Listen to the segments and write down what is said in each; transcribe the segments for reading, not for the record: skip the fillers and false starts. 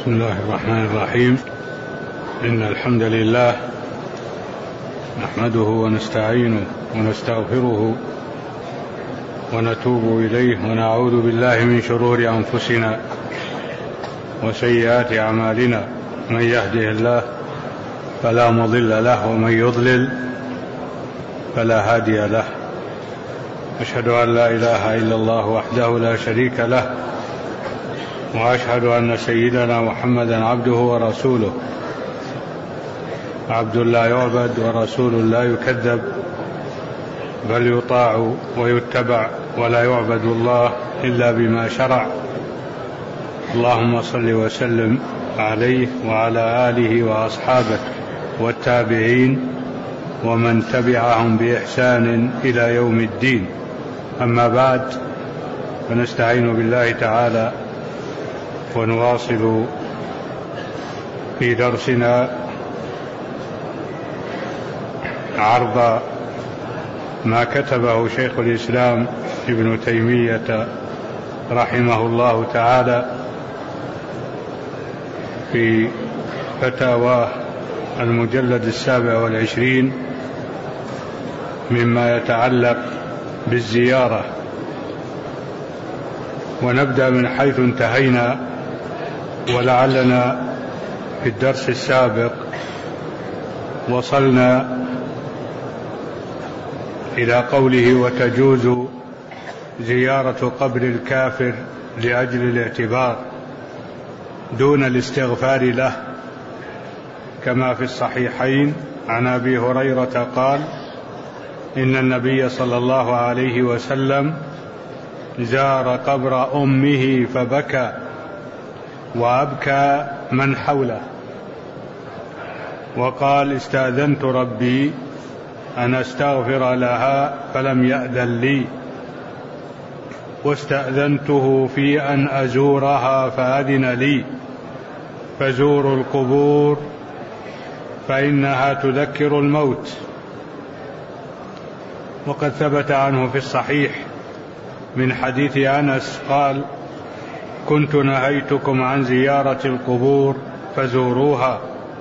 بسم الله الرحمن الرحيم. إن الحمد لله نحمده ونستعينه ونستغفره ونتوب إليه ونعوذ بالله من شرور أنفسنا وسيئات أعمالنا. من يهده الله فلا مضل له ومن يضلل فلا هادي له. أشهد أن لا إله إلا الله وحده لا شريك له، وأشهد أن سيدنا محمدا عبده ورسوله، عبد لا يعبد ورسول لا يكذب، بل يطاع ويتبع، ولا يعبد الله إلا بما شرع. اللهم صل وسلم عليه وعلى آله وأصحابه والتابعين ومن تبعهم بإحسان إلى يوم الدين. أما بعد، فنستعين بالله تعالى ونواصل في درسنا عرض ما كتبه شيخ الإسلام ابن تيمية رحمه الله تعالى في فتاواه المجلد 27 مما يتعلق بالزيارة. ونبدأ من حيث انتهينا، ولعلنا في الدرس السابق وصلنا إلى قوله: وتجوز زيارة قبر الكافر لأجل الاعتبار دون الاستغفار له، كما في الصحيحين عن أبي هريرة قال: إن النبي صلى الله عليه وسلم زار قبر أمه فبكى وأبكى من حوله، وقال: استأذنت ربي أن أستغفر لها فلم يأذن لي، واستأذنته في أن أزورها فأذن لي، فزوروا القبور فإنها تذكر الموت. وقد ثبت عنه في الصحيح من حديث أنس قال: كنت نهيتكم عن زيارة القبور فزوروها.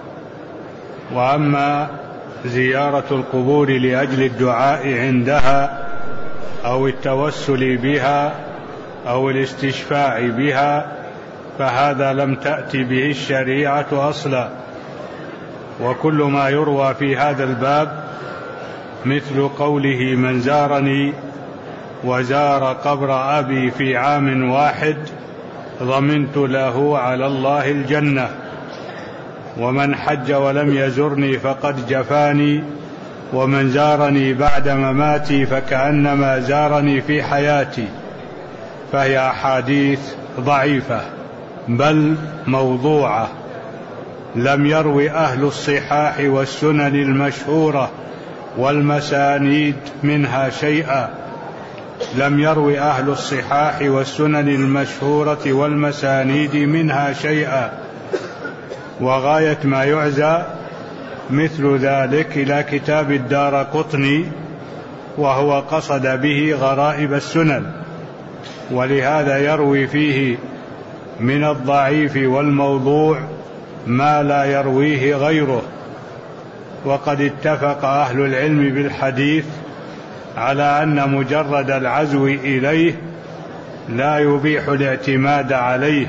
وأما زيارة القبور لأجل الدعاء عندها أو التوسل بها أو الاستشفاع بها فهذا لم تأتي به الشريعة أصلا. وكل ما يروى في هذا الباب مثل قوله: من زارني وزار قبر أبي في عام واحد ضمنت له على الله الجنة، ومن حج ولم يزرني فقد جفاني، ومن زارني بعد مماتي فكأنما زارني في حياتي. فهي أحاديث ضعيفة بل موضوعة، لم يروي أهل الصحاح والسنن المشهورة والمسانيد منها شيئا، لم يروي أهل الصحاح والسنن المشهورة والمسانيد منها شيئا. وغاية ما يعزى مثل ذلك إلى كتاب الدارقطني، وهو قصد به غرائب السنن، ولهذا يروي فيه من الضعيف والموضوع ما لا يرويه غيره. وقد اتفق أهل العلم بالحديث على أن مجرد العزو إليه لا يبيح الاعتماد عليه.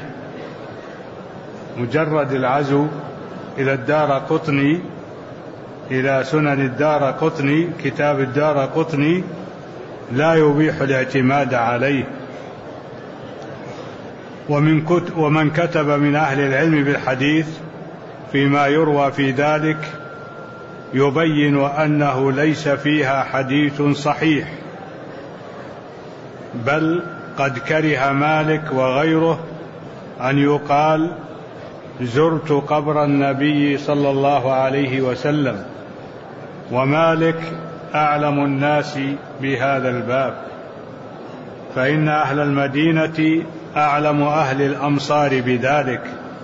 مجرد العزو إلى الدارقطني، إلى سنن الدارقطني، كتاب الدارقطني، لا يبيح الاعتماد عليه. ومن كتب من أهل العلم بالحديث فيما يروى في ذلك يبين أنه ليس فيها حديث صحيح، بل قد كره مالك وغيره أن يقال: زرت قبر النبي صلى الله عليه وسلم. ومالك أعلم الناس بهذا الباب، فإن أهل المدينة أعلم أهل الأمصار بذلك،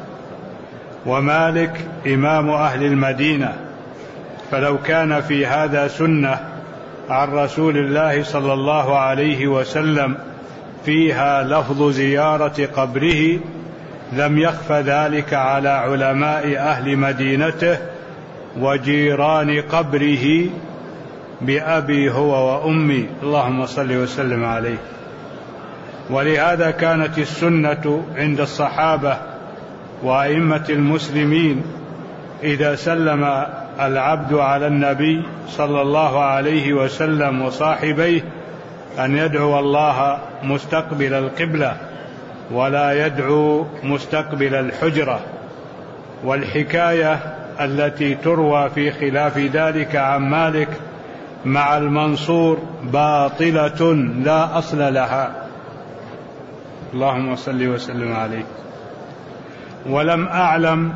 ومالك إمام أهل المدينة، فلو كان في هذا سنة عن رسول الله صلى الله عليه وسلم فيها لفظ زيارة قبره لم يخف ذلك على علماء أهل مدينته وجيران قبره بأبي هو وأمي، اللهم صل وسلم عليه. ولهذا كانت السنة عند الصحابة وأئمة المسلمين إذا سلم العبد على النبي صلى الله عليه وسلم وصاحبيه أن يدعو الله مستقبل القبلة ولا يدعو مستقبل الحجرة. والحكاية التي تروى في خلاف ذلك عن مالك مع المنصور باطلة لا أصل لها، اللهم صل وسلم عليه. ولم أعلم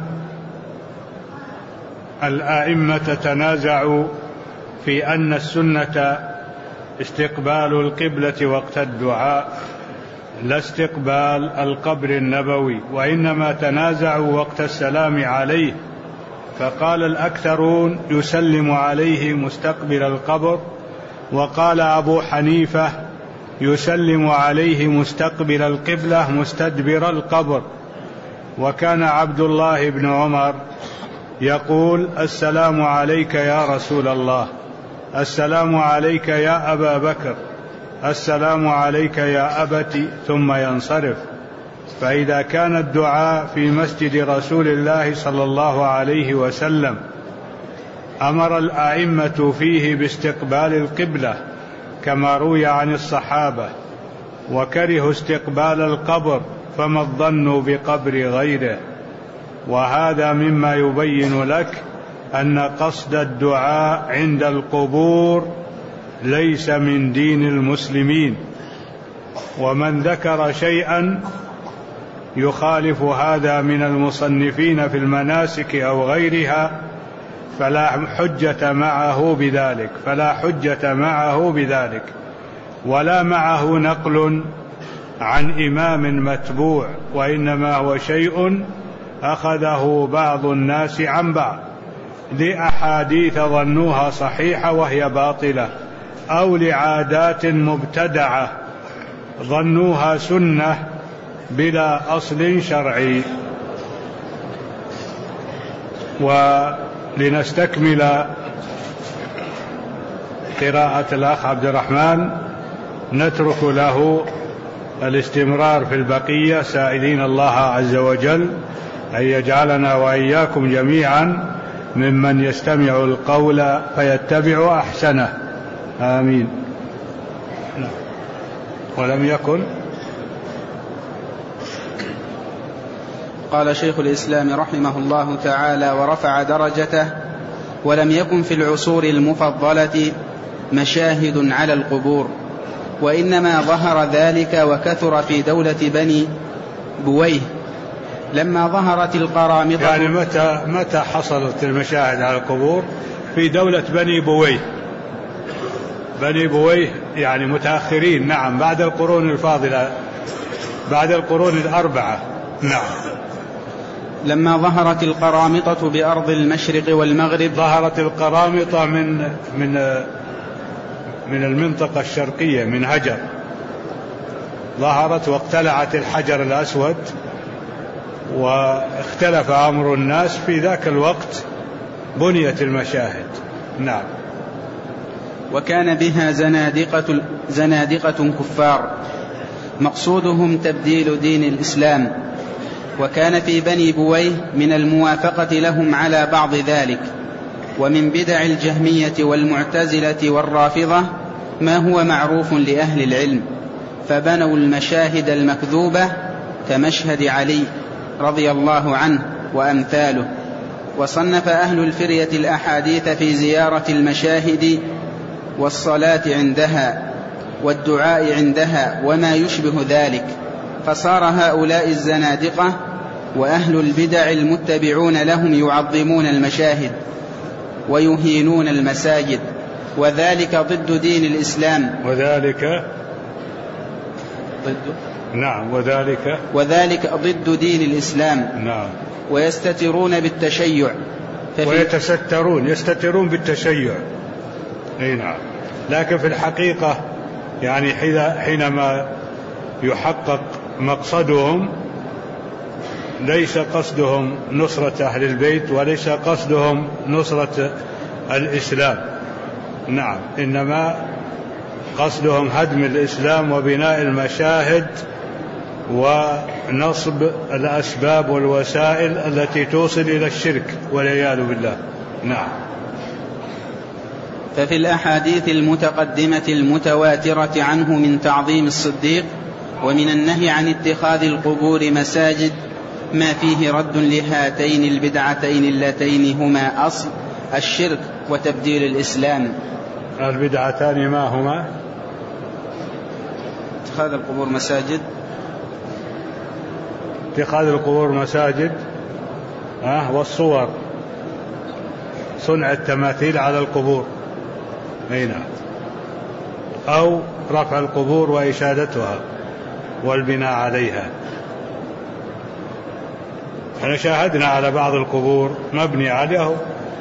الأئمة تنازعوا في أن السنة استقبال القبلة وقت الدعاء لا استقبال القبر النبوي، وإنما تنازعوا وقت السلام عليه، فقال الأكثرون يسلم عليه مستقبل القبر، وقال أبو حنيفة يسلم عليه مستقبل القبلة مستدبر القبر. وكان عبد الله بن عمر يقول السلام عليك يا رسول الله، السلام عليك يا أبا بكر، السلام عليك يا أبت، ثم ينصرف. فإذا كان الدعاء في مسجد رسول الله صلى الله عليه وسلم أمر الأئمة فيه باستقبال القبلة كما روي عن الصحابة، وكرهوا استقبال القبر، فما الظن بقبر غيره؟ وهذا مما يبين لك أن قصد الدعاء عند القبور ليس من دين المسلمين. ومن ذكر شيئا يخالف هذا من المصنفين في المناسك أو غيرها فلا حجة معه بذلك، ولا معه نقل عن إمام متبوع، وإنما هو شيء أخذه بعض الناس عن بعض لأحاديث ظنوها صحيحة وهي باطلة، أو لعادات مبتدعة ظنوها سنة بلا أصل شرعي. ولنستكمل قراءة الأخ عبد الرحمن نترك له الاستمرار في البقية، سائلين الله عز وجل أن يجعلنا وإياكم جميعا ممن يستمع القول فيتبع أحسنه، آمين. ولم يكن. قال شيخ الإسلام رحمه الله تعالى ورفع درجته: ولم يكن في العصور المفضلة مشاهد على القبور، وإنما ظهر ذلك وكثر في دولة بني بويه لما ظهرت القرامطة. يعني متى حصلت المشاهد على القبور؟ في دولة بني بويه. بني بويه يعني متأخرين، نعم، بعد القرون الفاضلة، بعد القرون الأربعة، نعم. لما ظهرت القرامطة بأرض المشرق والمغرب. ظهرت القرامطة من المنطقة الشرقية، من هجر، ظهرت واقتلعت الحجر الأسود، واختلف أمر الناس في ذاك الوقت بنيت المشاهد، نعم. وكان بها زنادقة كفار مقصودهم تبديل دين الإسلام، وكان في بني بويه من الموافقة لهم على بعض ذلك، ومن بدع الجهمية والمعتزلة والرافضة ما هو معروف لأهل العلم، فبنوا المشاهد المكذوبة كمشهد علي رضي الله عنه وأمثاله. وصنف أهل الفرية الأحاديث في زيارة المشاهد والصلاة عندها والدعاء عندها وما يشبه ذلك، فصار هؤلاء الزنادقة وأهل البدع المتبعون لهم يعظمون المشاهد ويهينون المساجد، وذلك ضد دين الإسلام. وذلك ضد دين الإسلام، نعم. ويستترون بالتشيع، يستترون بالتشيع، أي نعم. لكن في الحقيقة يعني حينما يحقق مقصدهم ليس قصدهم نصرة أهل البيت وليس قصدهم نصرة الإسلام، نعم، إنما قصدهم هدم الإسلام وبناء المشاهد ونصب الأسباب والوسائل التي توصل إلى الشرك والعياذ بالله. نعم. ففي الأحاديث المتقدمة المتواترة عنه من تعظيم الصديق ومن النهي عن اتخاذ القبور مساجد ما فيه رد لهاتين البدعتين اللتين هما أصل الشرك وتبديل الإسلام. البدعتان ما هما؟ اتخاذ القبور مساجد، اتخاذ القبور مساجد، والصور، صنع التماثيل على القبور، نعم، أو رفع القبور وإشادتها والبناء عليها. احنا شاهدنا على بعض القبور مبني عليه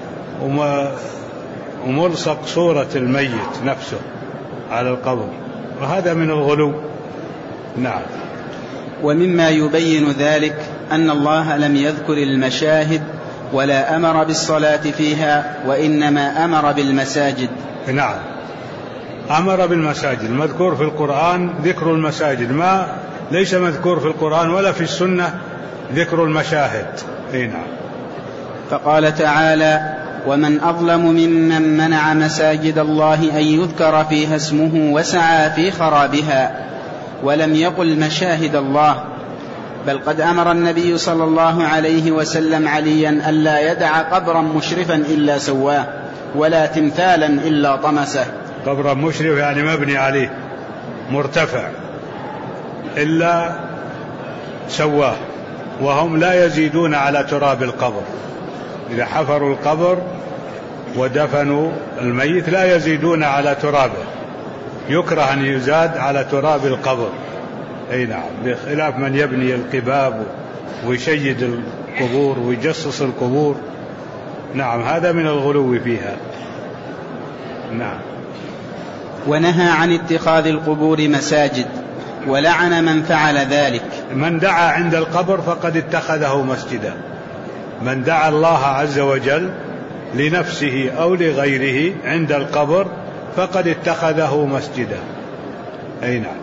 وملصق صورة الميت نفسه على القبر، وهذا من الغلو. نعم. ومما يبين ذلك أن الله لم يذكر المشاهد ولا أمر بالصلاة فيها، وإنما أمر بالمساجد. نعم، أمر بالمساجد. المذكور في القرآن ذكر المساجد، ما ليس مذكور في القرآن ولا في السنة ذكر المشاهد. نعم. فقال تعالى: ومن أظلم ممن منع مساجد الله أن يذكر فيها اسمه وسعى في خرابها، ولم يقل مشاهد الله، بل قد أمر النبي صلى الله عليه وسلم عليا ألا يدع قبرا مشرفا إلا سواه، ولا تمثالا إلا طمسه. قبرا مشرف يعني مبني عليه مرتفع إلا سواه، وهم لا يزيدون على تراب القبر. إذا حفروا القبر ودفنوا الميت لا يزيدون على ترابه، يكره أن يزاد على تراب القبر. أي نعم، بخلاف من يبني القباب ويشيد القبور ويجصص القبور. نعم، هذا من الغلو فيها. نعم. ونهى عن اتخاذ القبور مساجد، ولعن من فعل ذلك. من دعا عند القبر فقد اتخذه مسجدا. من دعا الله عز وجل لنفسه أو لغيره عند القبر فقد اتخذه مسجدا. أي نعم.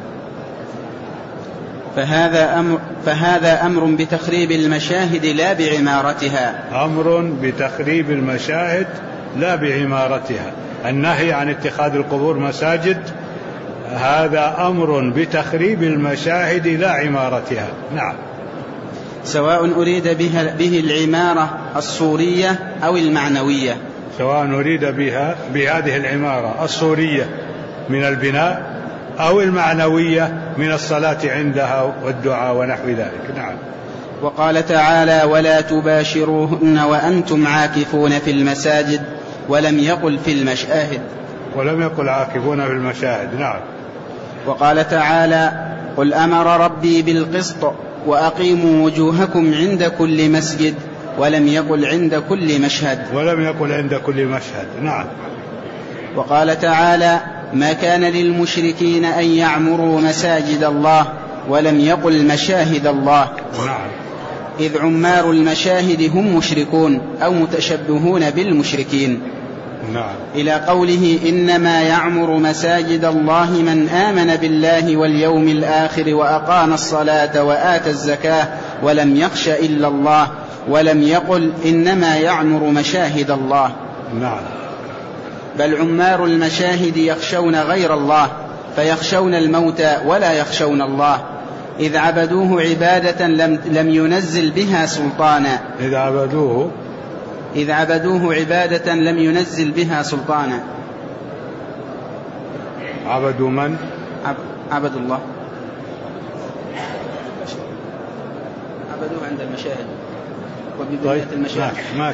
فهذا أمر بتخريب المشاهد لا بعمارتها. أمر بتخريب المشاهد لا بعمارتها. النهي عن اتخاذ القبور مساجد هذا أمر بتخريب المشاهد لا عمارتها. نعم. سواء أريد به العمارة الصورية أو المعنوية. سواء أريد بهذه العمارة الصورية من البناء أو المعنوية من الصلاة عندها والدعاء ونحو ذلك. نعم. وقال تعالى: ولا تباشروهن وأنتم عاكفون في المساجد، ولم يقل في المشاهد. ولم يقل عاكفون في المشاهد. نعم. وقال تعالى: قل أمر ربي بالقسط وأقيموا وجوهكم عند كل مسجد، ولم يقل عند كل مشهد. ولم يقل عند كل مشهد. نعم. وقال تعالى: ما كان للمشركين أن يعمروا مساجد الله، ولم يقل مشاهد الله. نعم. إذ عمار المشاهد هم مشركون أو متشبهون بالمشركين. نعم. إلى قوله: إنما يعمر مساجد الله من آمن بالله واليوم الآخر وأقام الصلاة وآتى الزكاة ولم يخش إلا الله، ولم يقل إنما يعمر مشاهد الله. نعم. بل عمار المشاهد يخشون غير الله، فيخشون الموت ولا يخشون الله، إذ عبدوه عبادة لم ينزل بها سلطانا. إذ عبدوه عبادة لم ينزل بها سلطانا. عبدوا من؟ عبدوا الله، عبدوه عند المشاهد وببنية المشاهد. ماشي.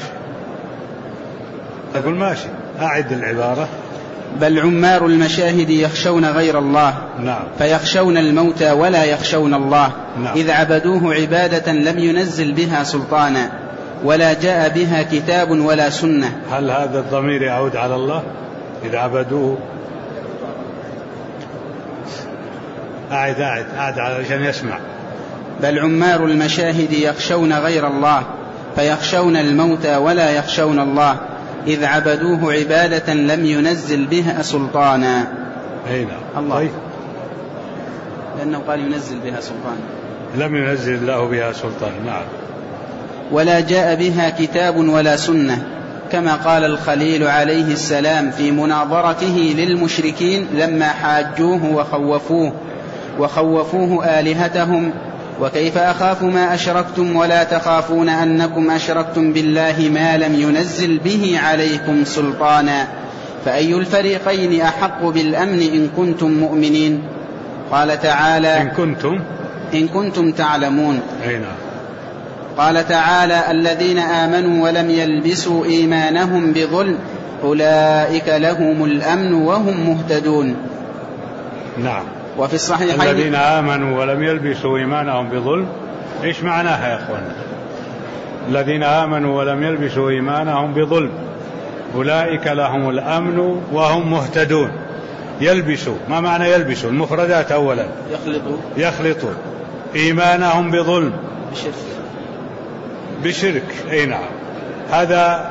تقول ماشي، أعد العبارة. بل عمار المشاهد يخشون غير الله. نعم. فيخشون الموت ولا يخشون الله. نعم. إذ عبدوه عبادة لم ينزل بها سلطانا ولا جاء بها كتاب ولا سنة. هل هذا الضمير يعود على الله؟ إذ عبدوه. أعد علشان يسمع. بل عمار المشاهد يخشون غير الله فيخشون الموت ولا يخشون الله، إذ عبدوه عبادة لم ينزل بها سلطانا. الله طيب. لأنه قال ينزل بها سلطانا، لم ينزل الله بها سلطانا. نعم. ولا جاء بها كتاب ولا سنة، كما قال الخليل عليه السلام في مناظرته للمشركين لما حاجوه وخوفوه آلهتهم: وكيف أخاف ما أشركتم ولا تخافون أنكم أشركتم بالله ما لم ينزل به عليكم سلطانا، فأي الفريقين أحق بالأمن إن كنتم مؤمنين؟ قال تعالى: إن كنتم تعلمون. قال تعالى: الذين آمنوا ولم يلبسوا إيمانهم بظلم أولئك لهم الأمن وهم مهتدون. نعم. وفي الصحيحين: الذين آمنوا ولم يلبسوا إيمانهم بظلم، إيش معناها يا أخوانا؟ الذين آمنوا ولم يلبسوا إيمانهم بظلم أولئك لهم الأمن وهم مهتدون. يلبسوا، ما معنى يلبسوا؟ المفردات أولا: يخلطوا إيمانهم بظلم بشرك. أي نعم، هذا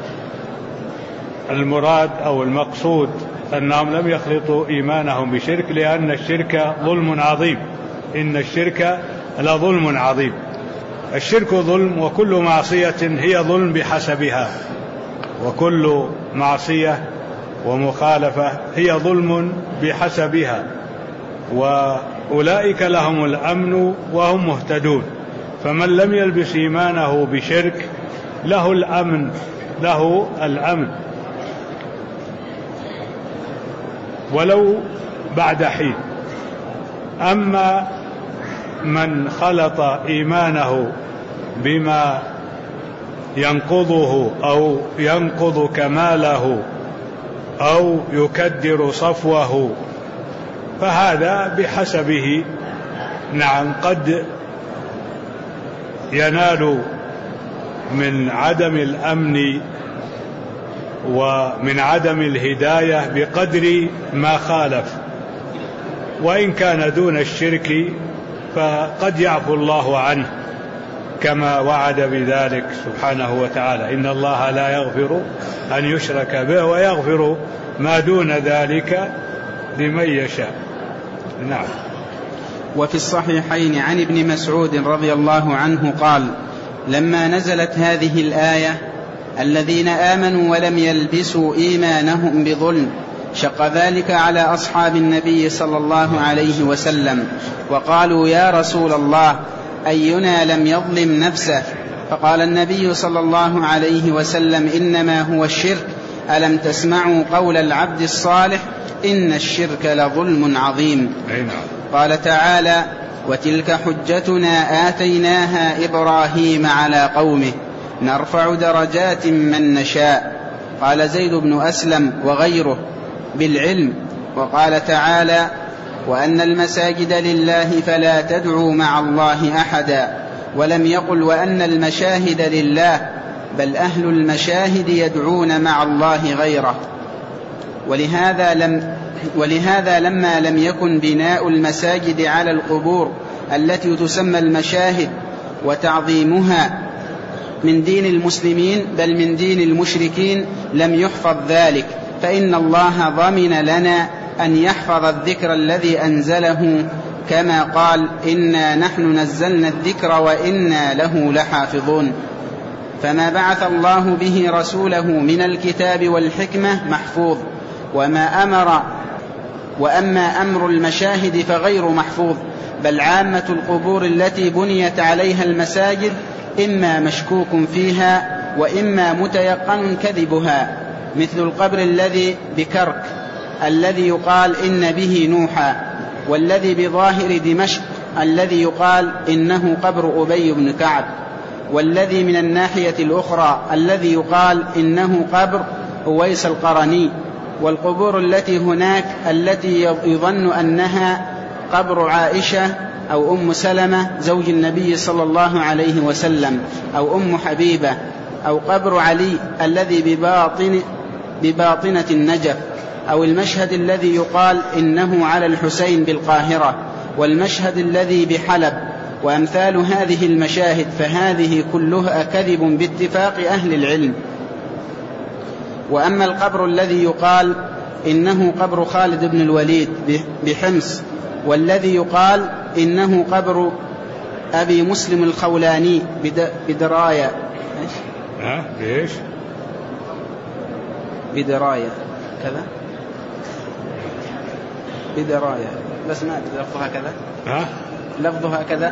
المراد أو المقصود، أنهم لم يخلطوا إيمانهم بشرك، لأن الشرك ظلم عظيم. إن الشرك لظلم عظيم. الشرك ظلم، وكل معصية هي ظلم بحسبها، وكل معصية ومخالفة هي ظلم بحسبها. وأولئك لهم الأمن وهم مهتدون. فمن لم يلبس إيمانه بشرك له الأمن ولو بعد حين. أما من خلط إيمانه بما ينقضه أو ينقض كماله أو يكدر صفوه فهذا بحسبه. نعم، قد ينال من عدم الأمن ومن عدم الهداية بقدر ما خالف، وإن كان دون الشرك فقد يعفو الله عنه كما وعد بذلك سبحانه وتعالى: إن الله لا يغفر أن يشرك به ويغفر ما دون ذلك لمن يشاء. نعم. وفي الصحيحين عن ابن مسعود رضي الله عنه قال: لما نزلت هذه الآية: الذين آمنوا ولم يلبسوا إيمانهم بظلم، شق ذلك على أصحاب النبي صلى الله عليه وسلم، وقالوا: يا رسول الله، أينا لم يظلم نفسه؟ فقال النبي صلى الله عليه وسلم: إنما هو الشرك. ألم تسمعوا قول العبد الصالح: إن الشرك لظلم عظيم. قال تعالى: وتلك حجتنا آتيناها إبراهيم على قومه نرفع درجات من نشاء. قال زيد بن أسلم وغيره: بالعلم. وقال تعالى: وأن المساجد لله فلا تدعوا مع الله أحدا. ولم يقل وأن المشاهد لله، بل أهل المشاهد يدعون مع الله غيره. ولهذا لما لم يكن بناء المساجد على القبور التي تسمى المشاهد وتعظيمها من دين المسلمين بل من دين المشركين لم يحفظ ذلك، فإن الله ضمن لنا أن يحفظ الذكر الذي أنزله، كما قال: إنا نحن نزلنا الذكر وإنا له لحافظون. فما بعث الله به رسوله من الكتاب والحكمة محفوظ، وأما أمر المشاهد فغير محفوظ، بل عامة القبور التي بنيت عليها المساجد إما مشكوك فيها وإما متيقن كذبها، مثل القبر الذي بكرك الذي يقال إن به نوحا، والذي بظاهر دمشق الذي يقال إنه قبر أبي بن كعب، والذي من الناحية الأخرى الذي يقال إنه قبر أويس القرني، والقبور التي هناك التي يظن أنها قبر عائشة أو أم سلمة زوج النبي صلى الله عليه وسلم، أو أم حبيبة، أو قبر علي الذي بباطنة النجف، أو المشهد الذي يقال إنه على الحسين بالقاهرة، والمشهد الذي بحلب، وأمثال هذه المشاهد فهذه كلها كذب باتفاق أهل العلم. وأما القبر الذي يقال إنه قبر خالد بن الوليد بحمص، والذي يقال إنه قبر أبي مسلم الخولاني بدراية ليش؟ بدراية كذا، بدراية بس ما أدري لفظها كذا، لفظها كذا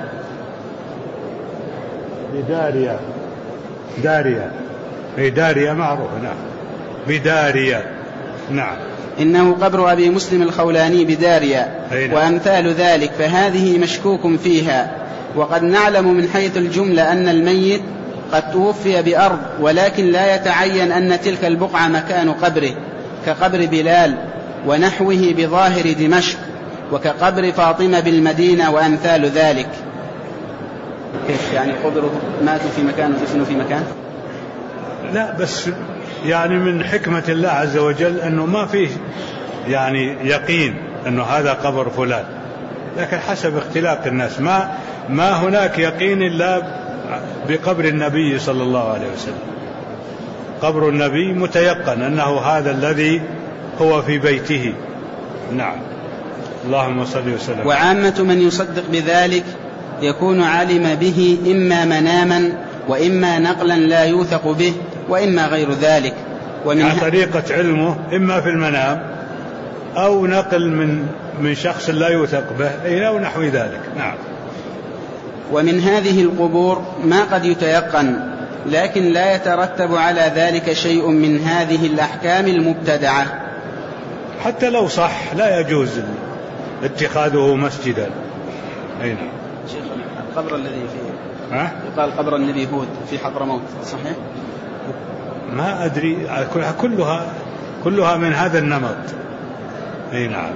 بدارية، دارية، هي دارية معروفة. نعم بدارية. نعم إنه قبر أبي مسلم الخولاني بدارية وأمثال ذلك فهذه مشكوك فيها. وقد نعلم من حيث الجملة أن الميت قد توفي بأرض، ولكن لا يتعين أن تلك البقعة مكان قبره، كقبر بلال ونحوه بظاهر دمشق، وكقبر فاطمة بالمدينة وأمثال ذلك. كيف يعني قبره ماتوا في مكان ودفنوا في مكان؟ لا بس يعني من حكمة الله عز وجل أنه ما فيه يعني يقين أنه هذا قبر فلان، لكن حسب اختلاف الناس ما هناك يقين إلا بقبر النبي صلى الله عليه وسلم. قبر النبي متيقن أنه هذا الذي هو في بيته. نعم اللهم صل وسلم. وعامة من يصدق بذلك يكون علم به إما مناما وإما نقلا لا يوثق به وإما غير ذلك. يعني طريقة علمه إما في المنام أو نقل من شخص لا يوثق به أو نحو ذلك. نعم. ومن هذه القبور ما قد يتيقن، لكن لا يترتب على ذلك شيء من هذه الأحكام المبتدعة. حتى لو صح لا يجوز اتخاذه مسجدا. أين شيخ القبر الذي فيه يقال قبر النبي هود في حضرموت صحيح؟ ما أدري، كلها من هذا النمط. أي نعم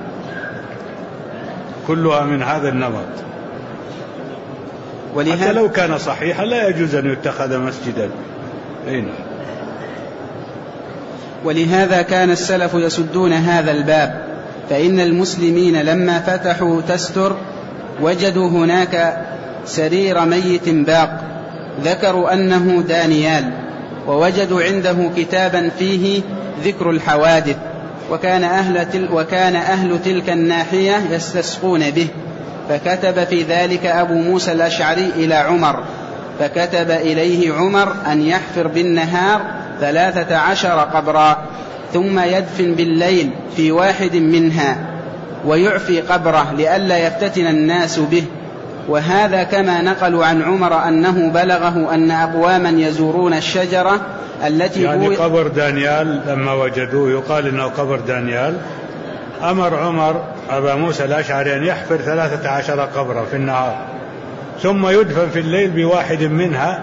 كلها من هذا النمط. حتى لو كان صحيحا لا يجوز أن يتخذ مسجدا. أي نعم. ولهذا كان السلف يسدون هذا الباب، فإن المسلمين لما فتحوا تستر وجدوا هناك سرير ميت باق، ذكروا أنه دانيال، ووجدوا عنده كتابا فيه ذكر الحوادث، وكان أهل تلك الناحية يستسقون به، فكتب في ذلك أبو موسى الأشعري إلى عمر، فكتب إليه عمر أن يحفر بالنهار 13 قبرا، ثم يدفن بالليل في واحد منها، ويعفي قبره لئلا يفتتن الناس به. وهذا كما نقلوا عن عمر أنه بلغه أن أقواما يزورون الشجرة التي يعني قبر دانيال لما وجدوه يقال إنه قبر دانيال، أمر عمر أبا موسى الأشعري أن يحفر 13 قبرا في النهار، ثم يدفن في الليل بواحد منها،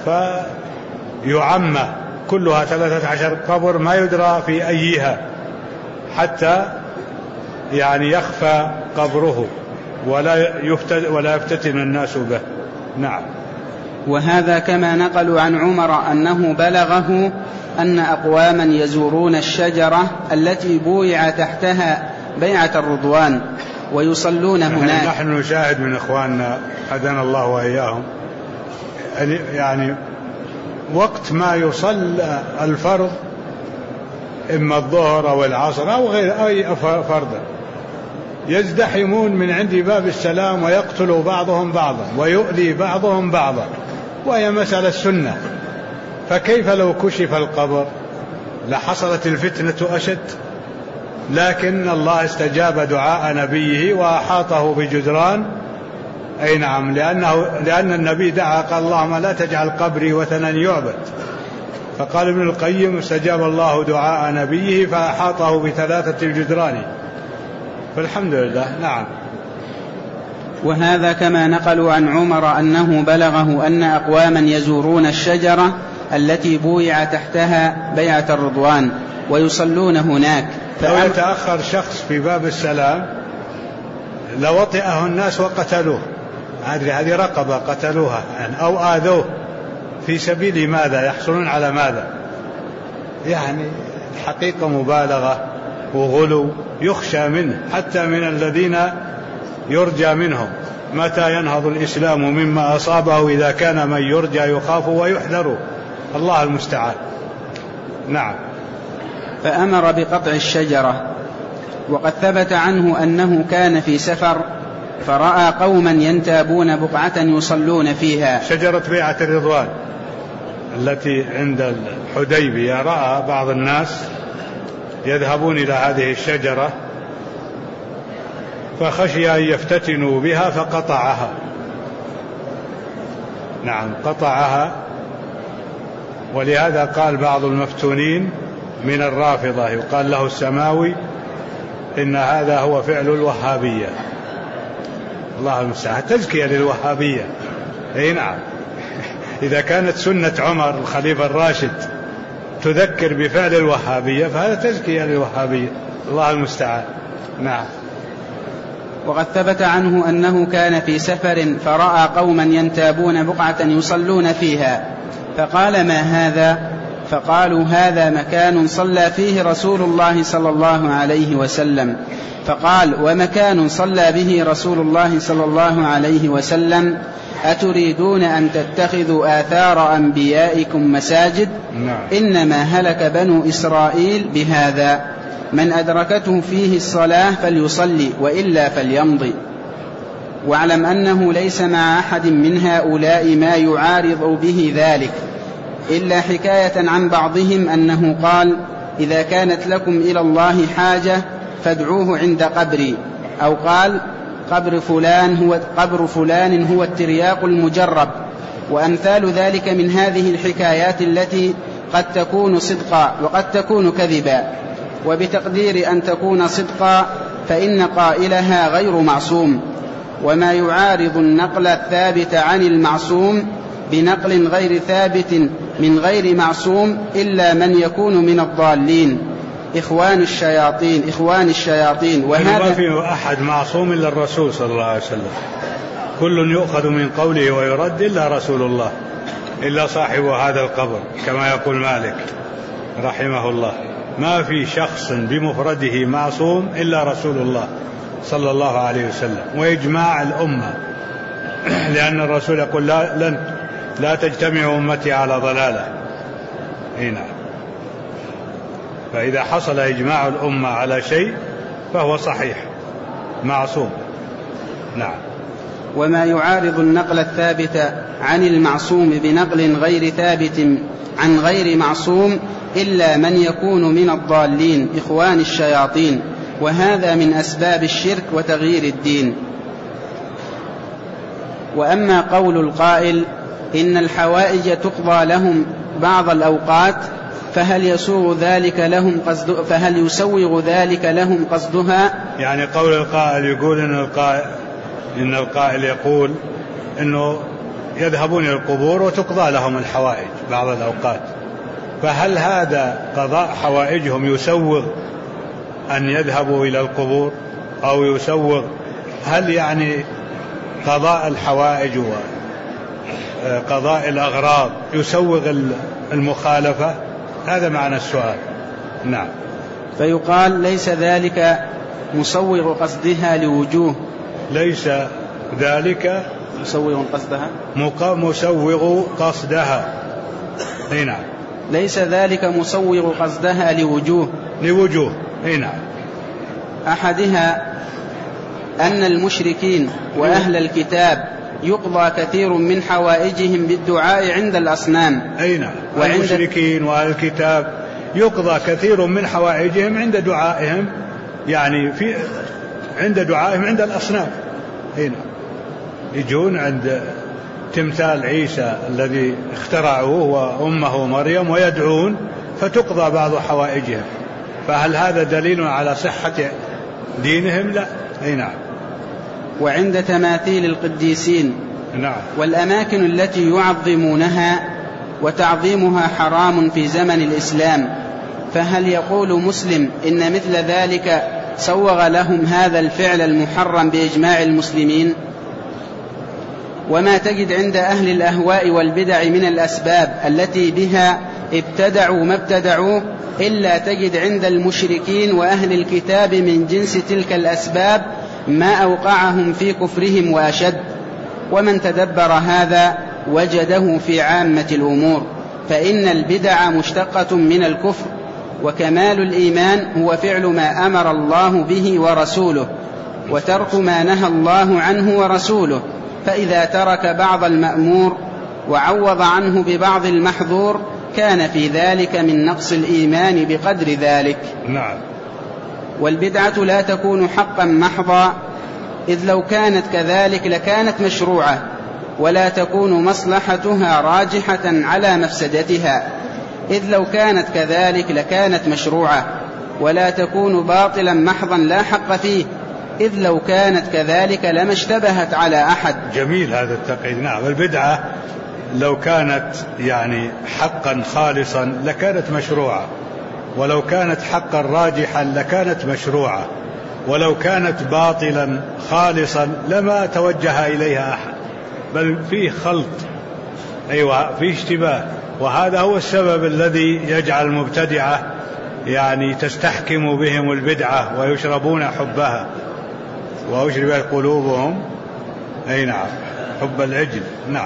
فيعمى كلها 13 قبر ما يدرى في أيها، حتى يعني يخفى قبره ولا يفتتن الناس به. نعم. وهذا كما نقلوا عن عمر أنه بلغه أن أقواما يزورون الشجرة التي بويع تحتها بيعة الرضوان ويصلون هناك. نحن نشاهد من إخواننا هدانا الله وإياهم يعني وقت ما يصلى الفرض إما الظهر أو العصر أو غير أي فرض يزدحمون من عند باب السلام ويقتل بعضهم بعضا ويؤذي بعضهم بعضا، وهي مسألة السنة. فكيف لو كشف القبر لحصلت الفتنة أشد، لكن الله استجاب دعاء نبيه وأحاطه بجدران. أي نعم، لأن النبي دعا قال اللهم لا تجعل قبري وثنا يعبد، فقال ابن القيم استجاب الله دعاء نبيه فأحاطه ب3 الجدران، فالحمد لله. نعم. وهذا كما نقلوا عن عمر أنه بلغه أن أقواما يزورون الشجرة التي بويع تحتها بيعة الرضوان ويصلون هناك. لو يتأخر شخص في باب السلام لوطئه الناس وقتلوه، هذه رقبة قتلوها أو آذوه في سبيل ماذا؟ يحصلون على ماذا؟ يعني الحقيقة مبالغة وغلو يخشى منه حتى من الذين يرجى منهم. متى ينهض الإسلام مما أصابه إذا كان من يرجى يخاف ويحذر؟ الله المستعان. نعم. فأمر بقطع الشجرة. وقد ثبت عنه أنه كان في سفر فرأى قوما ينتابون بقعة يصلون فيها، شجرة بيعة الرضوان التي عند الحديبية، رأى بعض الناس يذهبون إلى هذه الشجرة فخشي أن يفتتنوا بها فقطعها. نعم قطعها. ولهذا قال بعض المفتونين من الرافضة يقال له السماوي إن هذا هو فعل الوهابية. الله المستعان، تزكية للوهابية. أي نعم، إذا كانت سنة عمر الخليفة الراشد تذكر بفعل الوهابية فهذا تزكية للوهابية. الله المستعان. نعم. وقد ثبت عنه أنه كان في سفر فرأى قوما ينتابون بقعة يصلون فيها فقال ما هذا؟ فقالوا هذا مكان صلى فيه رسول الله صلى الله عليه وسلم. فقال ومكان صلى به رسول الله صلى الله عليه وسلم أتريدون أن تتخذوا آثار أنبيائكم مساجد؟ إنما هلك بنو إسرائيل بهذا، من أدركته فيه الصلاة فليصلي وإلا فليمضي. واعلم أنه ليس مع أحد من هؤلاء ما يعارض به ذلك، إلا حكاية عن بعضهم أنه قال إذا كانت لكم إلى الله حاجة فادعوه عند قبري، أو قال قبر فلان هو الترياق المجرب، وأمثال ذلك من هذه الحكايات التي قد تكون صدقا وقد تكون كذبا، وبتقدير أن تكون صدقا فإن قائلها غير معصوم. وما يعارض النقل الثابت عن المعصوم بنقل غير ثابت من غير معصوم إلا من يكون من الضالين إخوان الشياطين. وهذا ما فيه أحد معصوم إلا الرسول صلى الله عليه وسلم، كل يؤخذ من قوله ويرد إلا رسول الله، إلا صاحب هذا القبر كما يقول مالك رحمه الله. ما في شخص بمفرده معصوم إلا رسول الله صلى الله عليه وسلم، وإجماع الأمة، لأن الرسول يقول لا تجتمع أمتي على ضلالة. هنا فإذا حصل إجماع الأمة على شيء فهو صحيح معصوم. نعم. وما يعارض النقل الثابت عن المعصوم بنقل غير ثابت عن غير معصوم إلا من يكون من الضالين إخوان الشياطين، وهذا من أسباب الشرك وتغيير الدين. وأما قول القائل إن الحوائج تقضى لهم بعض الأوقات فهل يسوغ ذلك لهم قصدها؟ يعني قول القائل يقول إن القائل يقول إنه يذهبون إلى القبور وتقضى لهم الحوائج بعض الأوقات، فهل هذا قضاء حوائجهم يسوغ أن يذهبوا إلى القبور، أو يسوغ هل يعني قضاء الحوائج وقضاء الأغراض يسوغ المخالفة؟ هذا معنى السؤال. نعم. فيقال ليس ذلك مسوغ قصدها لوجوه، ليس ذلك مسوغ قصدها مسوغ قصدها. هنا ليس ذلك مسوغ قصدها لوجوه. هنا أحدها أن المشركين وأهل الكتاب يقضى كثير من حوائجهم بالدعاء عند الأصنام. والمشركين وأهل الكتاب يقضى كثير من حوائجهم عند دعائهم، يعني عند دعائهم عند الأصنام. هنا يجون عند تمثال عيسى الذي اخترعوه وأمه مريم ويدعون فتقضى بعض حوائجهم، فهل هذا دليل على صحة دينهم؟ لا. نعم. وعند تماثيل القديسين. نعم. والأماكن التي يعظمونها وتعظيمها حرام في زمن الإسلام، فهل يقول مسلم إن مثل ذلك سوغ لهم هذا الفعل المحرم بإجماع المسلمين؟ وما تجد عند أهل الأهواء والبدع من الأسباب التي بها ابتدعوا ما ابتدعوه إلا تجد عند المشركين وأهل الكتاب من جنس تلك الأسباب ما أوقعهم في كفرهم وأشد. ومن تدبر هذا وجده في عامة الأمور، فإن البدع مشتقة من الكفر، وكمال الإيمان هو فعل ما أمر الله به ورسوله وترك ما نهى الله عنه ورسوله. فإذا ترك بعض المأمور وعوض عنه ببعض المحظور كان في ذلك من نقص الإيمان بقدر ذلك. نعم. والبدعة لا تكون حقا محضا، إذ لو كانت كذلك لكانت مشروعة، ولا تكون مصلحتها راجحة على مفسدتها، إذ لو كانت كذلك لكانت مشروعة، ولا تكون باطلا محضا لا حق فيه، إذ لو كانت كذلك لما اشتبهت على أحد. جميل هذا التقييد. نعم. البدعة لو كانت يعني حقا خالصا لكانت مشروعة، ولو كانت حقا راجحا لكانت مشروعة، ولو كانت باطلا خالصا لما توجه إليها أحد، بل فيه خلط، أيوة فيه اشتباه. وهذا هو السبب الذي يجعل المبتدعة يعني تستحكم بهم البدعة ويشربون حبها ويشرب قلوبهم أي نعم حب العجل. نعم.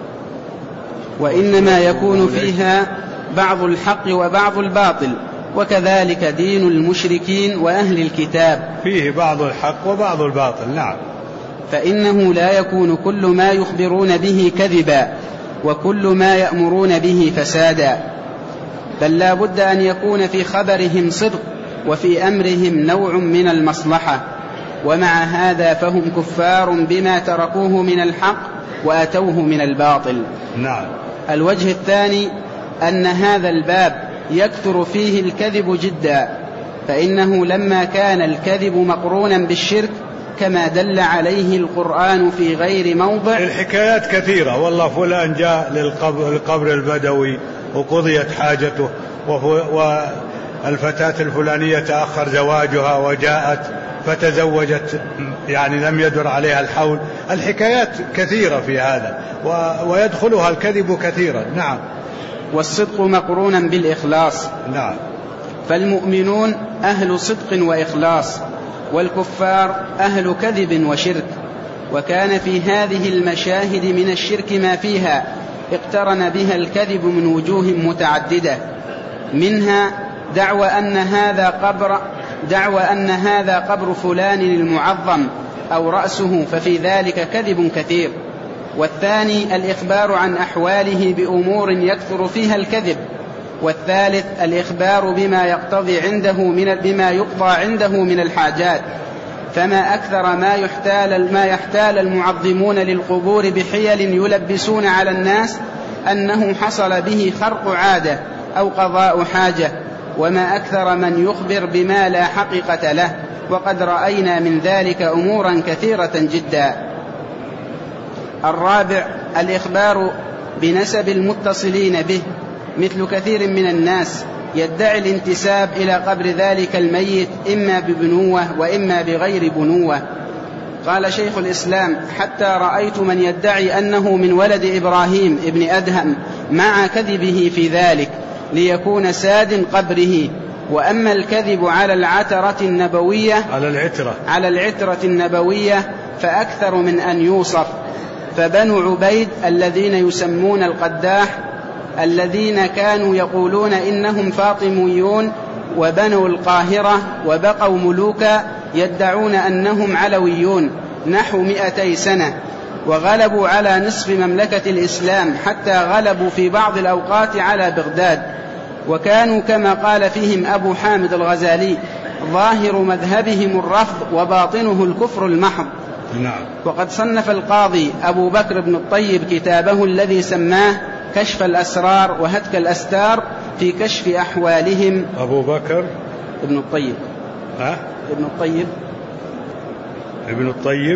وإنما يكون فيها بعض الحق وبعض الباطل، وكذلك دين المشركين وأهل الكتاب فيه بعض الحق وبعض الباطل. نعم. فإنه لا يكون كل ما يخبرون به كذبا وكل ما يأمرون به فسادا، بل لا بد أن يكون في خبرهم صدق وفي أمرهم نوع من المصلحة، ومع هذا فهم كفار بما تركوه من الحق وأتوه من الباطل. نعم. الوجه الثاني أن هذا الباب يكثر فيه الكذب جدا، فإنه لما كان الكذب مقرونا بالشرك كما دل عليه القرآن في غير موضع. الحكايات كثيرة، والله فلان جاء للقبر البدوي وقضيت حاجته، والفتاة الفلانية تأخر زواجها وجاءت فتزوجت يعني لم يدر عليها الحول. الحكايات كثيرة في هذا ويدخلها الكذب كثيرا. نعم. والصدق مقرونا بالإخلاص. نعم. فالمؤمنون أهل صدق وإخلاص، والكفار أهل كذب وشرك. وكان في هذه المشاهد من الشرك ما فيها اقترن بها الكذب من وجوه متعددة، منها دعوى أن هذا قبر فلان المعظم أو رأسه، ففي ذلك كذب كثير. والثاني الإخبار عن أحواله بأمور يكثر فيها الكذب. والثالث الإخبار بما يقضى عنده من الحاجات، فما أكثر ما يحتال المعظمون للقبور بحيل يلبسون على الناس أنه حصل به خرق عادة أو قضاء حاجة، وما أكثر من يخبر بما لا حقيقة له، وقد رأينا من ذلك أمورا كثيرة جدا. الرابع الإخبار بنسب المتصلين به، مثل كثير من الناس يدعي الانتساب إلى قبر ذلك الميت إما ببنوة وإما بغير بنوة. قال شيخ الإسلام: حتى رأيت من يدعي أنه من ولد إبراهيم ابن أدهم مع كذبه في ذلك ليكون ساد قبره. وأما الكذب على العترة النبوية فأكثر من أن يوصف. فبنو عبيد الذين يسمون القداح الذين كانوا يقولون إنهم فاطميون، وبنوا القاهرة وبقوا ملوكا يدعون أنهم علويون نحو 200 سنة، وغلبوا على نصف مملكة الإسلام، حتى غلبوا في بعض الأوقات على بغداد. وكانوا كما قال فيهم أبو حامد الغزالي: ظاهر مذهبهم الرفض وباطنه الكفر المحض. نعم. وقد صنف القاضي أبو بكر بن الطيب كتابه الذي سماه كشف الأسرار وهتك الأستار في كشف أحوالهم. أبو بكر ابن الطيب. ابن الطيب.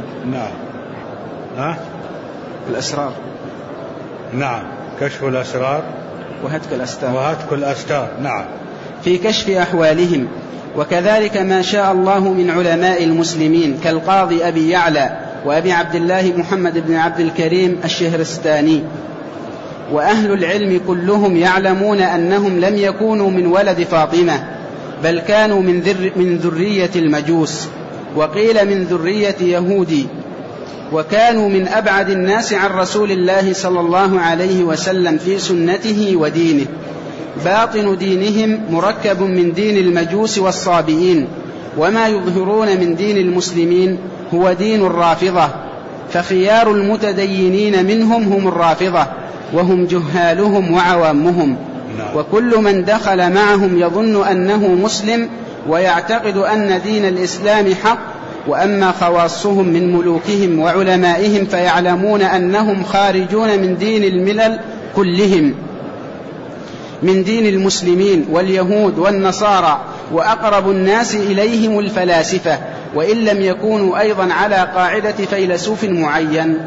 نعم. الأسرار. نعم. كشف الأسرار وهتك الأستار. نعم. في كشف أحوالهم. وكذلك ما شاء الله من علماء المسلمين كالقاضي أبي يعلى وأبي عبد الله محمد بن عبد الكريم الشهرستاني. وأهل العلم كلهم يعلمون أنهم لم يكونوا من ولد فاطمة، بل كانوا من ذرية المجوس. وقيل من ذرية يهودي، وكانوا من أبعد الناس عن رسول الله صلى الله عليه وسلم في سنته ودينه. باطن دينهم مركب من دين المجوس والصابئين، وما يظهرون من دين المسلمين هو دين الرافضة، فخيار المتدينين منهم هم الرافضة، وهم جهالهم وعوامهم، وكل من دخل معهم يظن أنه مسلم ويعتقد أن دين الإسلام حق. وأما خواصهم من ملوكهم وعلمائهم فيعلمون أنهم خارجون من دين الملل كلهم، من دين المسلمين واليهود والنصارى، وأقرب الناس إليهم الفلاسفة، وإن لم يكونوا أيضا على قاعدة فيلسوف معين.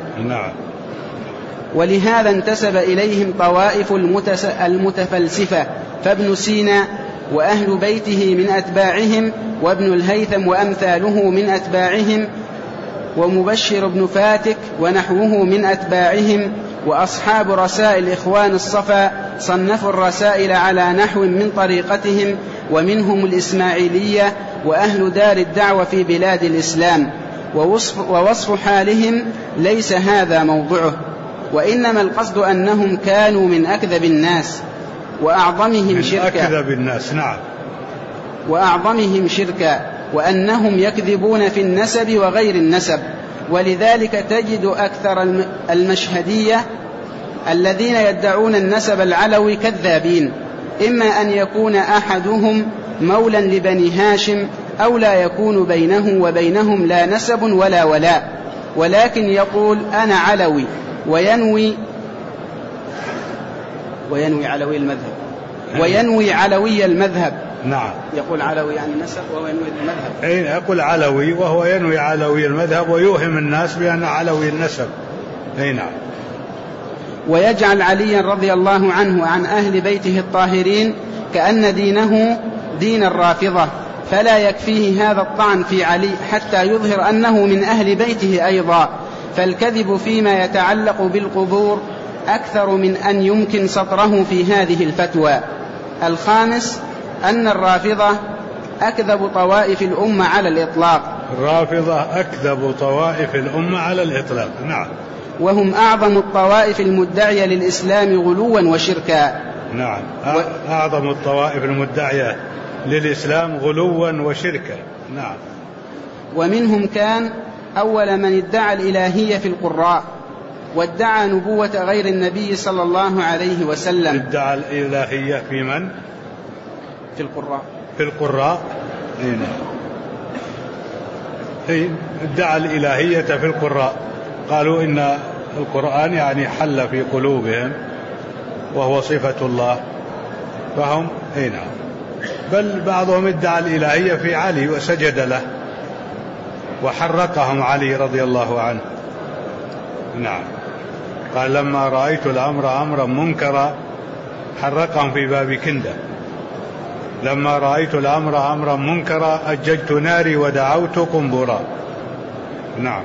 ولهذا انتسب إليهم طوائف المتفلسفة، فابن سينا وأهل بيته من أتباعهم، وابن الهيثم وأمثاله من أتباعهم، ومبشر بن فاتك ونحوه من أتباعهم، وأصحاب رسائل إخوان الصفا صنفوا الرسائل على نحو من طريقتهم، ومنهم الإسماعيلية وأهل دار الدعوة في بلاد الإسلام. ووصف حالهم ليس هذا موضعه، وإنما القصد أنهم كانوا من أكذب الناس وأعظمهم شركا، وأنهم يكذبون في النسب وغير النسب. ولذلك تجد أكثر المشهدية الذين يدعون النسب العلوي كذابين، إما أن يكون أحدهم مولا لبني هاشم، أو لا يكون بينه وبينهم لا نسب ولا ولاء، ولكن يقول أنا علوي وينوي علوي المذهب. نعم. يقول علوي يعني نسب وهو ينوي المذهب. يقول علوي وهو ينوي علوي المذهب ويوهم الناس بأن علوي النسب. نعم. ويجعل عليا رضي الله عنه عن أهل بيته الطاهرين كأن دينه دين الرافضة، فلا يكفيه هذا الطعن في علي حتى يظهر أنه من أهل بيته أيضا. فالكذب فيما يتعلق بالقبور أكثر من أن يمكن سطره في هذه الفتوى. الخامس أن الرافضة أكذب طوائف الأمة على الإطلاق. نعم. وهم أعظم الطوائف المدعية للإسلام غلوا وشركا. نعم. أعظم الطوائف المدعية للإسلام غلوا وشركا. نعم. ومنهم كان أول من ادعى الإلهية في القراء، وادعى نبوة غير النبي صلى الله عليه وسلم. ادعى الإلهية في من؟ في القراء. ادعى الإلهية في القراء، قالوا إن القرآن يعني حل في قلوبهم وهو صفة الله، فهم بل بعضهم ادعى الإلهية في علي وسجد له وحرقهم علي رضي الله عنه. نعم. قال لما رأيت الأمر أمرا منكرا حرقهم في باب كندة. لما رأيت الأمر أمرا منكرا أججت ناري ودعوت قنبرا. نعم.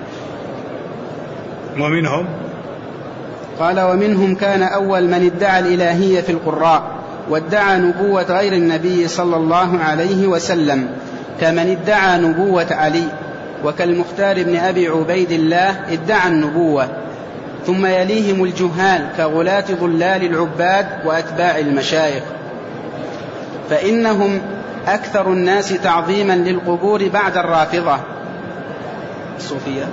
ومنهم قال ومنهم كان أول من ادعى الإلهية في القراء وادعى نبوة غير النبي صلى الله عليه وسلم، كمن ادعى نبوة علي، وكالمختار بن أبي عبيد الله ادعى النبوة. ثم يليهم الجهال كغلاة ضلال العباد وأتباع المشايخ، فإنهم أكثر الناس تعظيما للقبور بعد الرافضة الصوفية،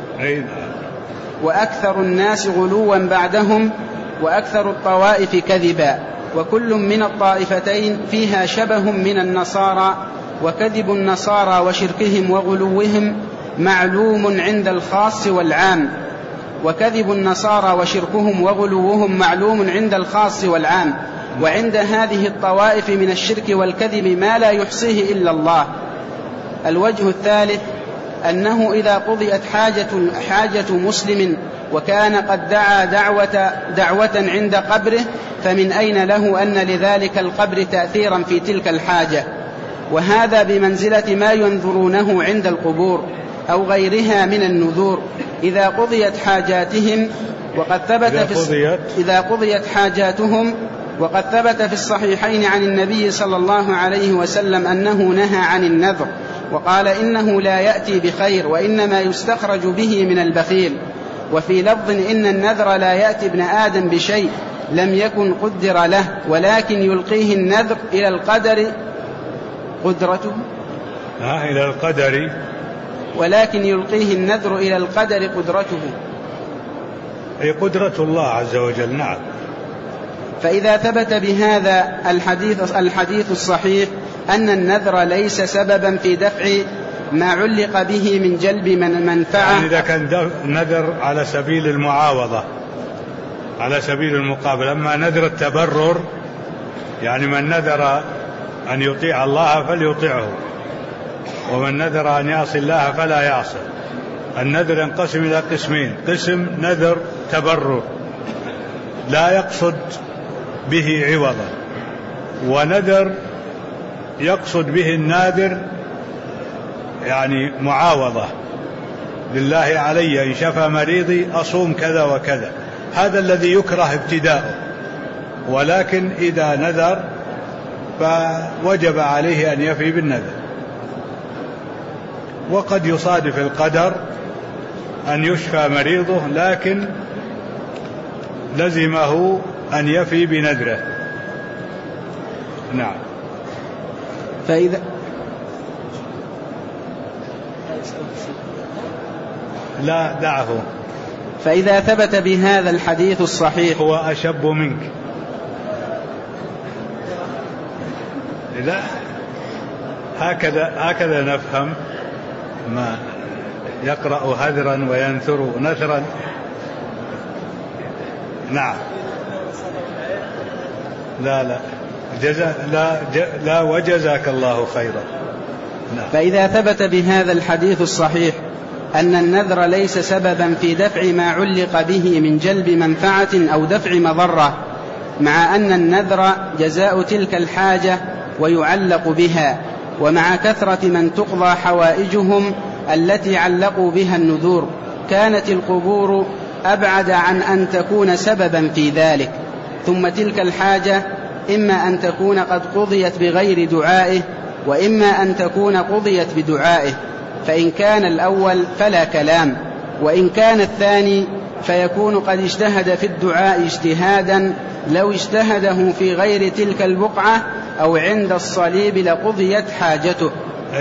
وأكثر الناس غلوا بعدهم، وأكثر الطوائف كذبا، وكل من الطائفتين فيها شبه من النصارى. وكذب النصارى وشركهم وغلوهم معلوم عند الخاص والعام، وكذب النصارى وشركهم وغلوهم معلوم عند الخاص والعام، وعند هذه الطوائف من الشرك والكذب ما لا يحصيه إلا الله. الوجه الثالث أنه إذا قضيت حاجة مسلم وكان قد دعا دعوة عند قبره، فمن أين له أن لذلك القبر تأثيرا في تلك الحاجة؟ وهذا بمنزلة ما ينذرونه عند القبور أو غيرها من النذور. إذا قضيت حاجاتهم وقد ثبت في الصحيحين عن النبي صلى الله عليه وسلم أنه نهى عن النذر، وقال إنه لا يأتي بخير وإنما يستخرج به من البخيل. وفي لفظ إن النذر لا يأتي ابن آدم بشيء لم يكن قدر له ولكن يلقيه النذر إلى القدر قدرته إلى القدر، ولكن يلقيه النذر إلى القدر قدرته، أي قدرة الله عز وجل. نعم. فإذا ثبت بهذا الحديث الصحيح أن النذر ليس سببا في دفع ما علق به من جلب منفعة، يعني إذا كان نذر على سبيل المعاوضة على سبيل المقابل، أما نذر التبرر يعني من نذر أن يطيع الله فليطيعه، ومن نذر أن يعصي الله فلا يعصي. النذر ينقسم إلى قسمين: قسم نذر تبرر لا يقصد به عوضا، ونذر يقصد به الناذر يعني معاوضة، لله علي إن شفى مريضي أصوم كذا وكذا، هذا الذي يكره ابتداءه. ولكن إذا نذر فوجب عليه أن يفي بالنذر. وقد يصادف القدر أن يشفى مريضه لكن لزمه أن يفي بنذره. نعم. لا دعه. فإذا ثبت بهذا الحديث الصحيح هو أشب منك. لا، هكذا نفهم ما يقرأ هذرا وينثر نثرا. نعم. لا وجزاك الله خيرا. نعم. فإذا ثبت بهذا الحديث الصحيح أن النذر ليس سببا في دفع ما علق به من جلب منفعة أو دفع مضرة، مع أن النذر جزاء تلك الحاجة ويعلق بها، ومع كثرة من تقضى حوائجهم التي علقوا بها النذور، كانت القبور أبعد عن أن تكون سببا في ذلك. ثم تلك الحاجة إما أن تكون قد قضيت بغير دعائه، وإما أن تكون قضيت بدعائه، فإن كان الأول فلا كلام، وإن كان الثاني فيكون قد اجتهد في الدعاء اجتهادا لو اجتهده في غير تلك البقعة أو عند الصليب لقضيت حاجته.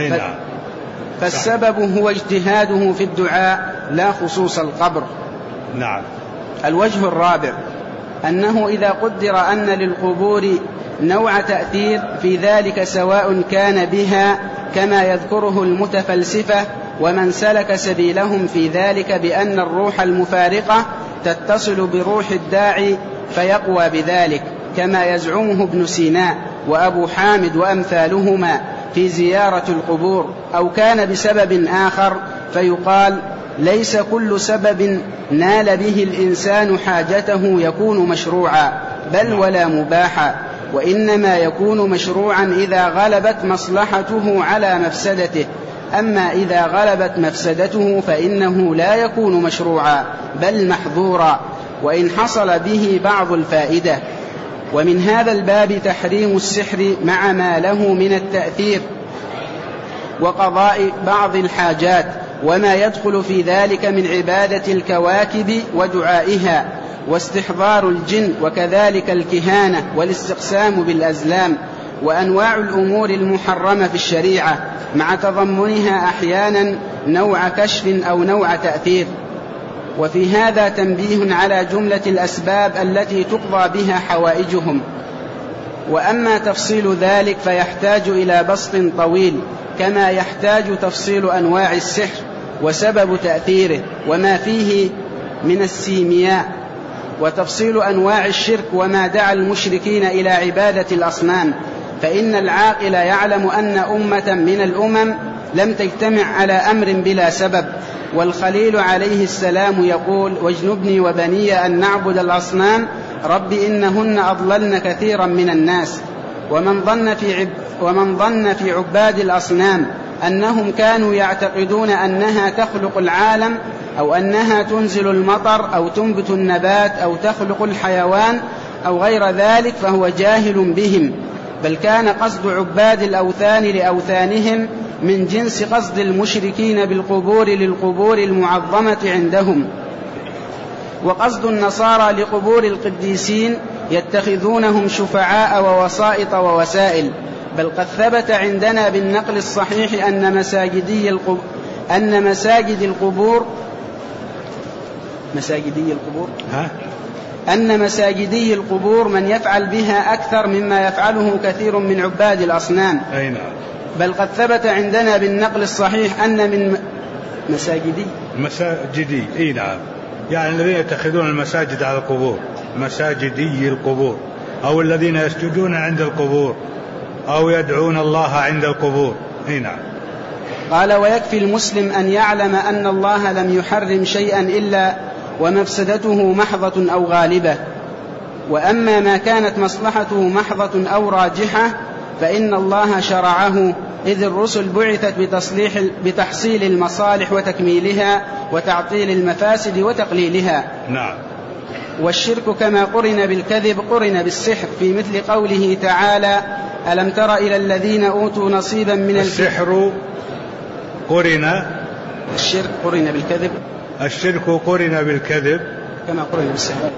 فالسبب هو اجتهاده في الدعاء لا خصوص القبر. نعم. الوجه الرابع أنه إذا قدر أن للقبور نوع تأثير في ذلك، سواء كان بها كما يذكره المتفلسفة ومن سلك سبيلهم في ذلك بأن الروح المفارقة تتصل بروح الداعي فيقوى بذلك، كما يزعمه ابن سينا وأبو حامد وأمثالهما في زيارة القبور، أو كان بسبب آخر فيقال ليس كل سبب نال به الإنسان حاجته يكون مشروعا، بل ولا مباحا، وإنما يكون مشروعا إذا غلبت مصلحته على مفسدته. أما إذا غلبت مفسدته فإنه لا يكون مشروعا بل محظورا، وإن حصل به بعض الفائدة. ومن هذا الباب تحريم السحر مع ما له من التأثير وقضاء بعض الحاجات، وما يدخل في ذلك من عبادة الكواكب ودعائها واستحضار الجن، وكذلك الكهانة والاستقسام بالأزلام، وأنواع الأمور المحرمة في الشريعة، مع تضمنها أحيانا نوع كشف أو نوع تأثير. وفي هذا تنبيه على جملة الأسباب التي تقضى بها حوائجهم. وأما تفصيل ذلك فيحتاج إلى بسط طويل، كما يحتاج تفصيل أنواع السحر وسبب تأثيره وما فيه من السيمياء، وتفصيل أنواع الشرك وما دعا المشركين إلى عبادة الأصنام. فإن العاقل يعلم أن أمة من الأمم لم تجتمع على أمر بلا سبب، والخليل عليه السلام يقول: واجنبني وبني أن نعبد الأصنام رب إنهن أضللن كثيرا من الناس. ومن ظن في عباد الأصنام أنهم كانوا يعتقدون أنها تخلق العالم، أو أنها تنزل المطر أو تنبت النبات أو تخلق الحيوان أو غير ذلك، فهو جاهل بهم، بل كان قصد عباد الأوثان لأوثانهم من جنس قصد المشركين بالقبور للقبور المعظمة عندهم. وقصد النصارى لقبور القديسين يتخذونهم شفعاء ووسائط ووسائل. بل قد ثبت عندنا بالنقل الصحيح أن مساجد القبور أن مساجدي القبور من يفعل بها أكثر مما يفعله كثير من عباد الأصنام. بل قد ثبت عندنا بالنقل الصحيح أن من مساجدي نعم، يعني الذين يتخذون المساجد على القبور، مساجدي القبور، أو الذين يسجدون عند القبور أو يدعون الله عند القبور. نعم. قال: ويكفي المسلم أن يعلم أن الله لم يحرم شيئا إلا ومفسدته محضة أو غالبة، وأما ما كانت مصلحته محضة أو راجحة فإن الله شرعه، إذ الرسل بعثت بتحصيل المصالح وتكميلها وتعطيل المفاسد وتقليلها. نعم. والشرك كما قرن بالكذب قرن بالسحر، في مثل قوله تعالى: ألم تر إلى الذين أوتوا نصيبا من السحر قرن، الشرك قرن بالكذب، الشرك قرن بالكذب كما قرن بالسحر.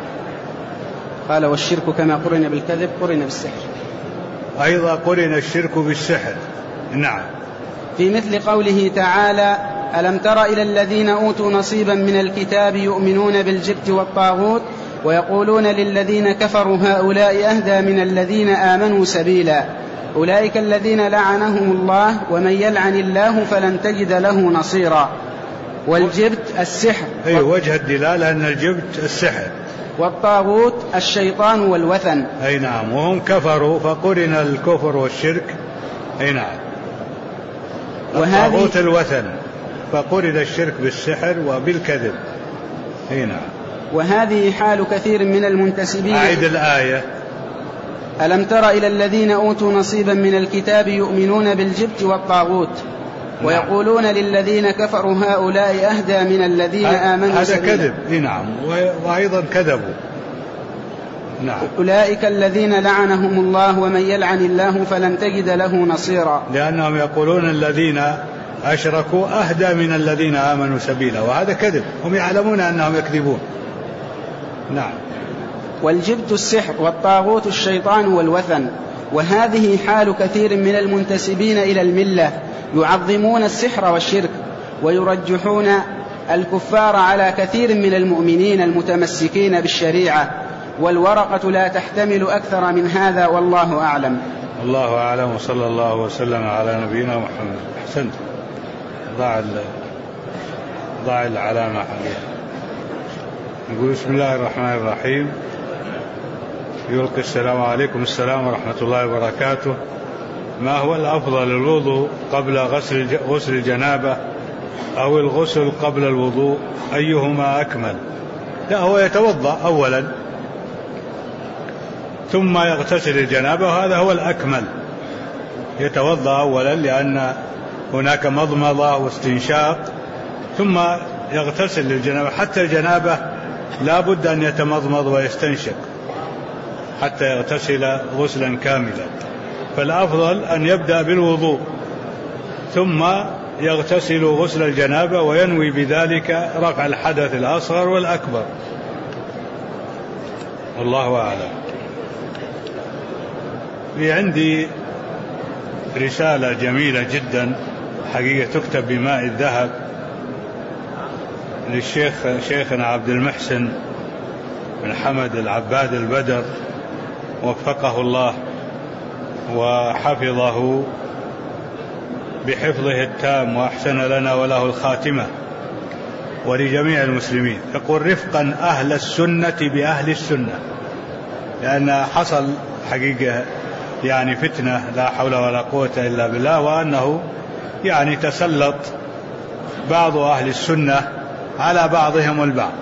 قال: والشرك كما قرن بالكذب قرن بالسحر، أيضا قرن الشرك بالسحر. نعم. في مثل قوله تعالى: ألم تر إلى الذين أوتوا نصيبا من الكتاب يؤمنون بالجبت والطاغوت ويقولون للذين كفروا هؤلاء أهدى من الذين آمنوا سبيلا، أولئك الذين لعنهم الله ومن يلعن الله فلن تجد له نصيرا. والجبت السحر، وجه الدلالة أن الجبت السحر، والطاغوت الشيطان والوثن. نعم. وهم كفروا فقرن الكفر والشرك. نعم. الطاغوت الوثن فقرن الشرك بالسحر وبالكذب. نعم. وهذه حال كثير من المنتسبين. أعيد الآية: ألم تر إلى الذين أوتوا نصيبا من الكتاب يؤمنون بالجبت والطاغوت ويقولون للذين كفروا هؤلاء أهدى من الذين آمنوا سبيلا. هذا كذب. نعم. وأيضا كذبوا. نعم. أولئك الذين لعنهم الله ومن يلعن الله فلن تجد له نصيرا، لأنهم يقولون الذين أشركوا أهدى من الذين آمنوا سبيلا، وهذا كذب، هم يعلمون أنهم يكذبون. نعم. والجبت السحر والطاغوت الشيطان والوثن. وهذه حال كثير من المنتسبين إلى الملة، يعظمون السحر والشرك ويرجحون الكفار على كثير من المؤمنين المتمسكين بالشريعة، والورقة لا تحتمل أكثر من هذا، والله أعلم. الله أعلم، وصلى الله وسلم على نبينا محمد. أحسنت. ضع العلامة عليها. نقول: بسم الله الرحمن الرحيم. يلقي السلام عليكم. السلام ورحمة الله وبركاته. ما هو الأفضل، الوضوء قبل غسل الجنابة أو الغسل قبل الوضوء؟ أيهما أكمل؟ لا، هو يتوضأ أولا ثم يغتسل الجنابة، وهذا هو الأكمل. يتوضأ أولا لأن هناك مضمضة واستنشاق، ثم يغتسل الجنابة. حتى الجنابة لا بد أن يتمضمض ويستنشق حتى يغتسل غسلا كاملا، فالأفضل أن يبدأ بالوضوء ثم يغتسل غسل الجنابة وينوي بذلك رفع الحدث الأصغر والأكبر، والله أعلم. في عندي رسالة جميلة جدا حقيقة تكتب بماء الذهب شيخنا عبد المحسن بن حمد العباد البدر، وفقه الله وحفظه بحفظه التام وأحسن لنا وله الخاتمة ولجميع المسلمين. يقول: رفقا أهل السنة بأهل السنة، لأن حصل حقيقة يعني فتنة لا حول ولا قوة إلا بالله، وأنه يعني تسلط بعض أهل السنة على بعضهم البعض.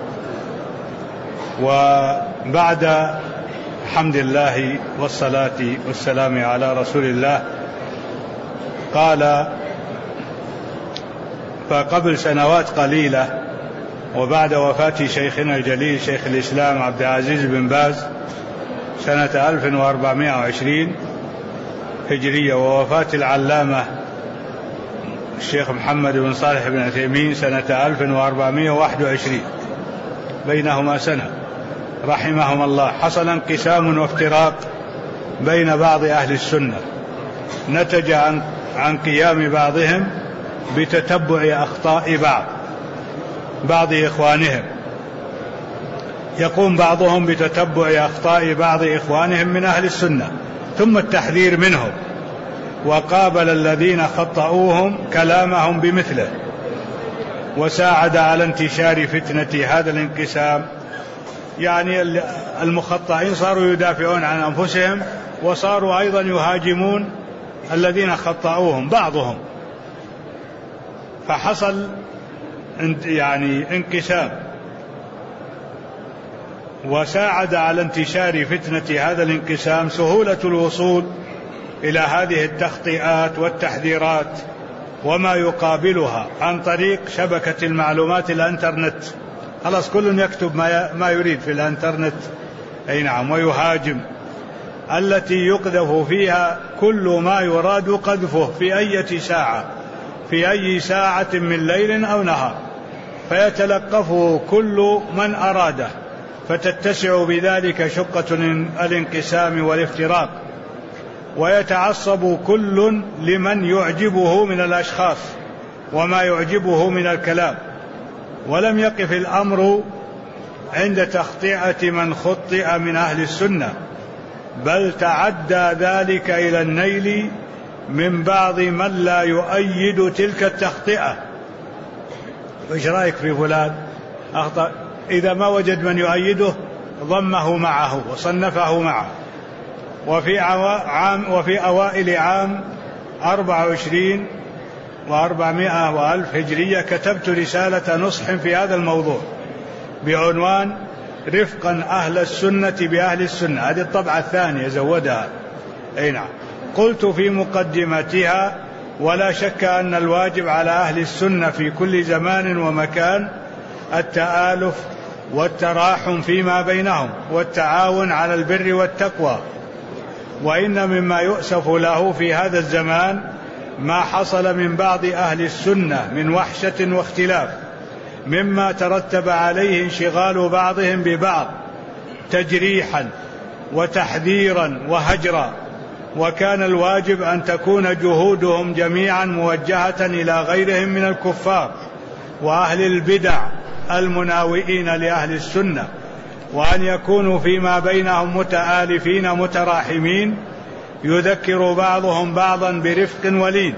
وبعد حمد الله والصلاة والسلام على رسول الله، قال: فقبل سنوات قليلة وبعد وفاة شيخنا الجليل شيخ الإسلام عبد العزيز بن باز سنة 1420، هجرية، ووفاة العلامة الشيخ محمد بن صالح بن عثيمين سنة 1421، بينهما سنة رحمهم الله. حصل انقسام وافتراق بين بعض أهل السنة نتج عن قيام بعضهم بتتبع أخطاء بعض إخوانهم. يقوم بعضهم بتتبع أخطاء بعض إخوانهم من أهل السنة ثم التحذير منهم، وقابل الذين خطأوهم كلامهم بمثله، وساعد على انتشار فتنة هذا الانقسام. يعني المخطئين صاروا يدافعون عن أنفسهم، وصاروا أيضا يهاجمون الذين خطأوهم بعضهم، فحصل يعني انقسام. وساعد على انتشار فتنة هذا الانقسام سهولة الوصول إلى هذه التخطئات والتحذيرات وما يقابلها عن طريق شبكة المعلومات الانترنت. خلاص كل يكتب ما يريد في الانترنت، أي نعم، ويهاجم، التي يقذف فيها كل ما يراد قذفه في أي ساعة، في أي ساعة من ليل أو نهار، فيتلقفه كل من أراده، فتتسع بذلك شقة الانقسام والافتراق، ويتعصب كل لمن يعجبه من الأشخاص وما يعجبه من الكلام. ولم يقف الأمر عند تخطئة من خطئ من أهل السنة، بل تعدى ذلك إلى النيل من بعض من لا يؤيد تلك التخطئة. وإيش رأيك في فلان أخطأ؟ إذا ما وجد من يؤيده ضمه معه وصنفه معه. وفي أوائل عام 24 و400 وألف هجرية كتبت رسالة نصح في هذا الموضوع بعنوان رفقا أهل السنة بأهل السنة، هذه الطبعة الثانية زودها. أي نعم. قلت في مقدمتها: ولا شك أن الواجب على أهل السنة في كل زمان ومكان التآلف والتراحم فيما بينهم والتعاون على البر والتقوى. وإن مما يؤسف له في هذا الزمان ما حصل من بعض أهل السنة من وحشة واختلاف، مما ترتب عليه انشغال بعضهم ببعض تجريحا وتحذيرا وهجرا. وكان الواجب أن تكون جهودهم جميعا موجهة إلى غيرهم من الكفار وأهل البدع المناوئين لأهل السنة، وأن يكونوا فيما بينهم متآلفين متراحمين، يذكر بعضهم بعضا برفق ولين.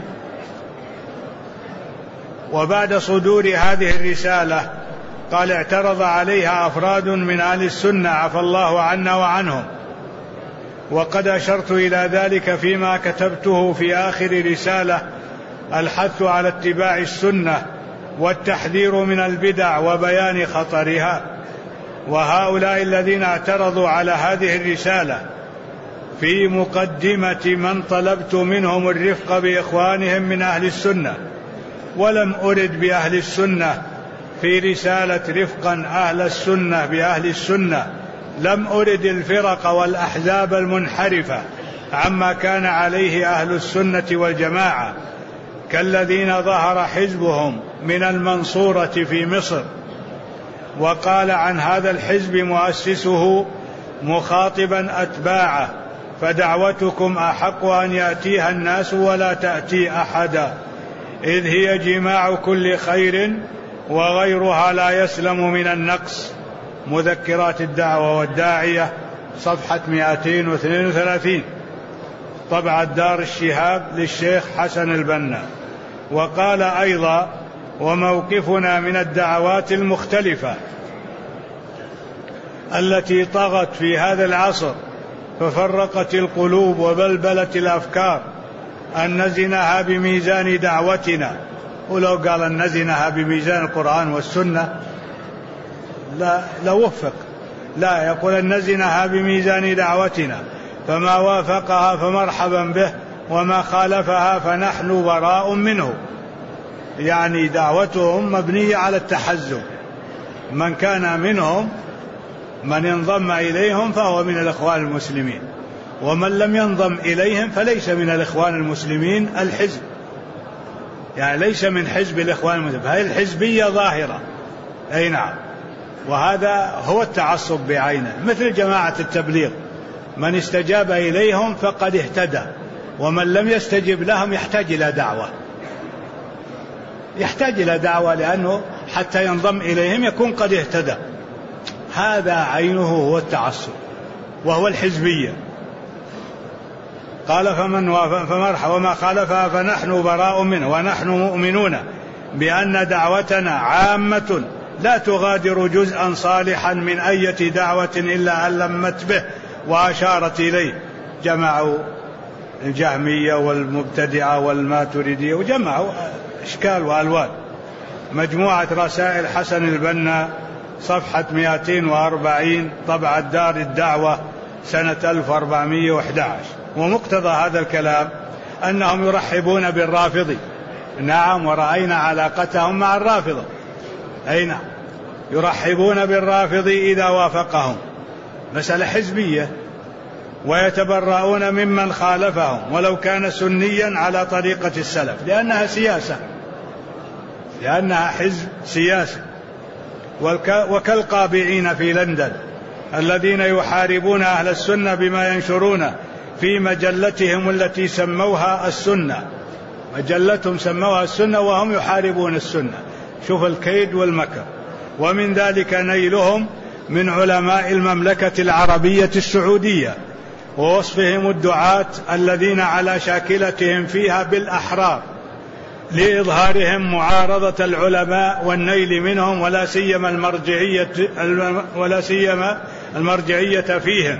وبعد صدور هذه الرسالة قال: اعترض عليها أفراد من أهل السنة عفى الله عنا وعنهم، وقد أشرت إلى ذلك فيما كتبته في آخر رسالة: الحث على اتباع السنة والتحذير من البدع وبيان خطرها. وهؤلاء الذين اعترضوا على هذه الرسالة في مقدمة من طلبت منهم الرفق بإخوانهم من أهل السنة، ولم أرد بأهل السنة في رسالة رفقا أهل السنة بأهل السنة، لم أرد الفرق والأحزاب المنحرفة عما كان عليه أهل السنة والجماعة، كالذين ظهر حزبهم من المنصورة في مصر. وقال عن هذا الحزب مؤسسه مخاطبا أتباعه: فدعوتكم أحق أن يأتيها الناس ولا تأتي أحدا، إذ هي جماع كل خير وغيرها لا يسلم من النقص. مذكرات الدعوة والداعية، صفحة 232، طبعة دار الشهاب للشيخ حسن البنا. وقال أيضا: وموقفنا من الدعوات المختلفة التي طغت في هذا العصر ففرقت القلوب وبلبلت الأفكار أن نزنها بميزان دعوتنا. ولو قال أن نزنها بميزان القرآن والسنة لا وفق، لا، يقول أن نزنها بميزان دعوتنا، فما وافقها فمرحبا به، وما خالفها فنحن براء منه. يعني دعوتهم مبنية على التحزب، من كان منهم من انضم إليهم فهو من الإخوان المسلمين، ومن لم ينضم إليهم فليس من الإخوان المسلمين الحزب، يعني ليس من حزب الإخوان المسلمين، هذه الحزبية ظاهرة. أي نعم، وهذا هو التعصب بعينه، مثل جماعة التبليغ، من استجاب إليهم فقد اهتدى، ومن لم يستجب لهم يحتاج إلى دعوة لأنه حتى ينضم إليهم يكون قد اهتدى. هذا عينه هو التعصب وهو الحزبية. قال فمرح وما خالفها فنحن براء منه ونحن مؤمنون بأن دعوتنا عامة لا تغادر جزءا صالحا من أية دعوة إلا أن لمت به وأشارت إليه. جمعوا الجهمية والمبتدعة والماتريدية وجمعوا أشكال وألوان. مجموعة رسائل حسن البنا صفحة 240 طبعة دار الدعوة سنة 1411. ومقتضى هذا الكلام أنهم يرحبون بالرافضي. نعم، ورأينا علاقتهم مع الرافضة. أي نعم، يرحبون بالرافضي إذا وافقهم، مسألة حزبية. ويتبرؤون ممن خالفهم ولو كان سنيا على طريقة السلف، لأنها سياسة، لأنها حزب سياسي. وكالقابعين في لندن الذين يحاربون أهل السنة بما ينشرون في مجلتهم التي سموها السنة. مجلتهم سموها السنة وهم يحاربون السنة. شوف الكيد والمكر. ومن ذلك نيلهم من علماء المملكة العربية السعودية ووصفهم الدعاة الذين على شاكلتهم فيها بالأحرار لإظهارهم معارضة العلماء والنيل منهم ولا سيما المرجعية فيهم.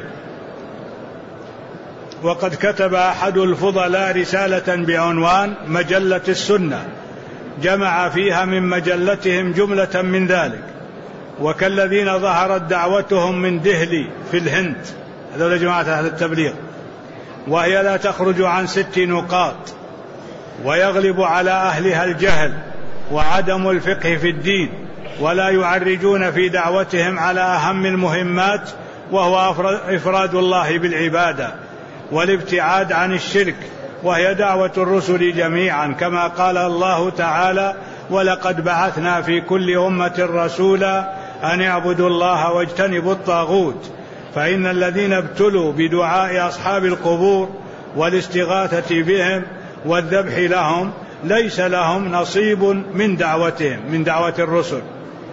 وقد كتب أحد الفضلاء رسالة بعنوان مجلة السنة جمع فيها من مجلتهم جملة من ذلك. وكالذين ظهرت دعوتهم من دهلي في الهند، هذول جماعة أهل التبليغ، وهي لا تخرج عن 6 نقاط، ويغلب على أهلها الجهل وعدم الفقه في الدين، ولا يعرجون في دعوتهم على أهم المهمات، وهو إفراد الله بالعبادة والابتعاد عن الشرك، وهي دعوة الرسل جميعا، كما قال الله تعالى: ولقد بعثنا في كل أمة رسولا أن اعبدوا الله واجتنبوا الطاغوت. فإن الذين ابتلوا بدعاء أصحاب القبور والاستغاثة بهم والذبح لهم ليس لهم نصيب من دعوتهم، من دعوة الرسل.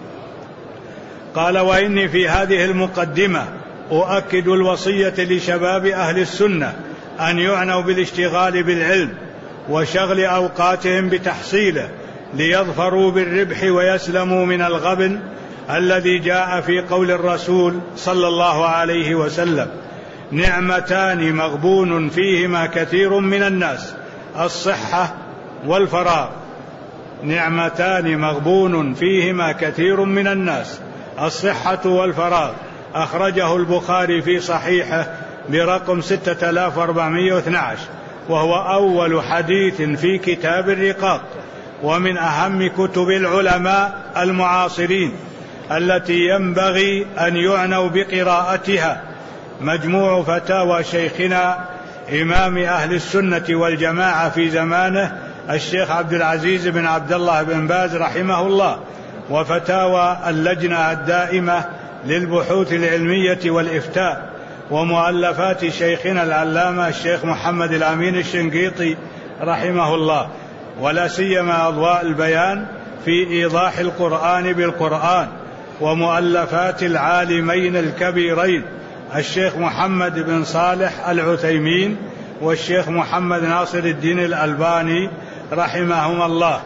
قال: وإني في هذه المقدمة أؤكد الوصية لشباب أهل السنة أن يعنوا بالاشتغال بالعلم وشغل أوقاتهم بتحصيله ليظفروا بالربح ويسلموا من الغبن الذي جاء في قول الرسول صلى الله عليه وسلم: نعمتان مغبون فيهما كثير من الناس، الصحة والفراغ. نعمتان مغبون فيهما كثير من الناس، الصحة والفراغ. أخرجه البخاري في صحيحه برقم 6412، وهو أول حديث في كتاب الرقاق، ومن أهم كتب العلماء المعاصرين التي ينبغي أن يعنوا بقراءتها. مجموع فتاوى شيخنا إمام أهل السنة والجماعة في زمانه الشيخ عبد العزيز بن عبد الله بن باز رحمه الله، وفتاوى اللجنة الدائمة للبحوث العلمية والإفتاء، ومؤلفات شيخنا العلامة الشيخ محمد الأمين الشنقيطي رحمه الله، ولا سيما أضواء البيان في إيضاح القرآن بالقرآن، ومؤلفات العالمين الكبيرين الشيخ محمد بن صالح العثيمين والشيخ محمد ناصر الدين الألباني رحمهما الله.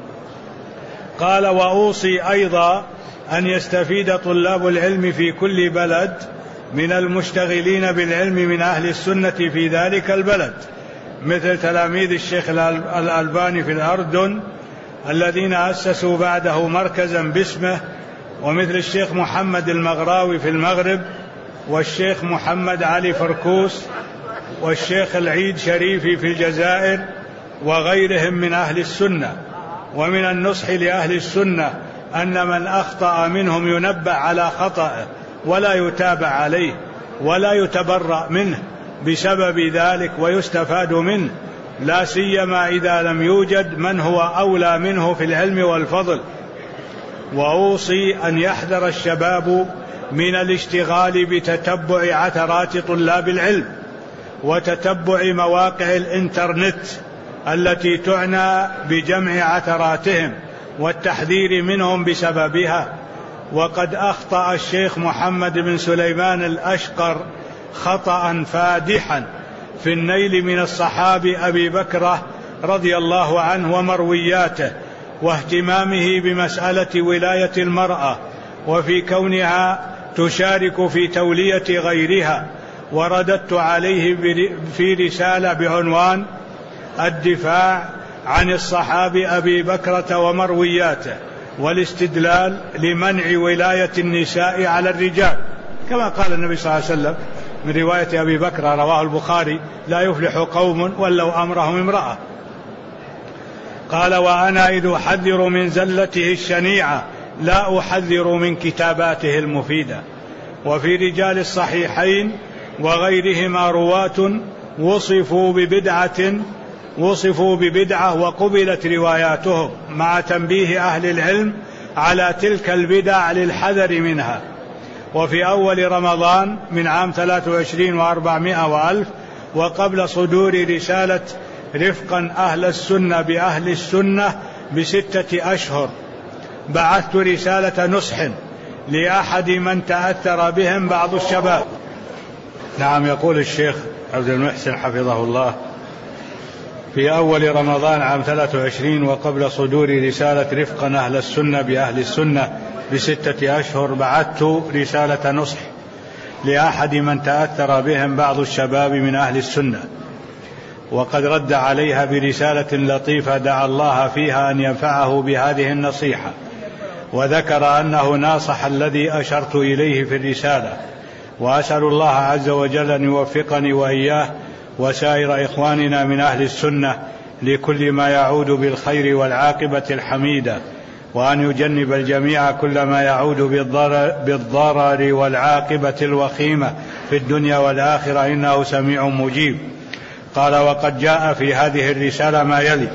قال: وأوصي أيضا أن يستفيد طلاب العلم في كل بلد من المشتغلين بالعلم من أهل السنة في ذلك البلد، مثل تلاميذ الشيخ الألباني في الأردن الذين أسسوا بعده مركزا باسمه، ومثل الشيخ محمد المغراوي في المغرب، والشيخ محمد علي فركوس، والشيخ العيد شريفي في الجزائر، وغيرهم من أهل السنة. ومن النصح لأهل السنة أن من أخطأ منهم ينبه على خطأه ولا يتابع عليه ولا يتبرأ منه، بسبب ذلك ويستفاد منه، لا سيما إذا لم يوجد من هو أولى منه في العلم والفضل. وأوصي أن يحذر الشباب من الاشتغال بتتبع عثرات طلاب العلم وتتبع مواقع الإنترنت التي تعنى بجمع عثراتهم والتحذير منهم بسببها. وقد أخطأ الشيخ محمد بن سليمان الأشقر خطأ فادحا في النيل من الصحابي أبي بكر رضي الله عنه ومروياته، واهتمامه بمسألة ولاية المرأة وفي كونها تشارك في تولية غيرها. ورددت عليه في رسالة بعنوان الدفاع عن الصحابي أبي بكرة ومروياته والاستدلال لمنع ولاية النساء على الرجال، كما قال النبي صلى الله عليه وسلم من رواية أبي بكر رواه البخاري: لا يفلح قوم ولوا أمرهم امرأة. قال: وأنا إذ أحذر من زلته الشنيعة لا أحذر من كتاباته المفيدة. وفي رجال الصحيحين وغيرهما رواة وصفوا ببدعة وقبلت رواياتهم، مع تنبيه أهل العلم على تلك البدع للحذر منها. وفي أول رمضان من عام 23 و400 وألف، وقبل صدور رسالة رفقا أهل السنة بأهل السنة ب6 أشهر، بعثت رسالة نصح لأحد من تأثر بهم بعض الشباب. نعم، يقول الشيخ عبد المحسن حفظه الله: في أول رمضان عام 23 وقبل صدور رسالة رفقا أهل السنة بأهل السنة ب6 أشهر، بعثت رسالة نصح لأحد من تأثر بهم بعض الشباب من أهل السنة، وقد رد عليها برسالة لطيفة دعا الله فيها أن ينفعه بهذه النصيحة، وذكر أنه ناصح الذي أشرت إليه في الرسالة. وأسأل الله عز وجل أن يوفقني وإياه وسائر إخواننا من أهل السنة لكل ما يعود بالخير والعاقبة الحميدة، وأن يجنب الجميع كل ما يعود بالضرر والعاقبة الوخيمة في الدنيا والآخرة، إنه سميع مجيب. قال: وقد جاء في هذه الرسالة ما يلي،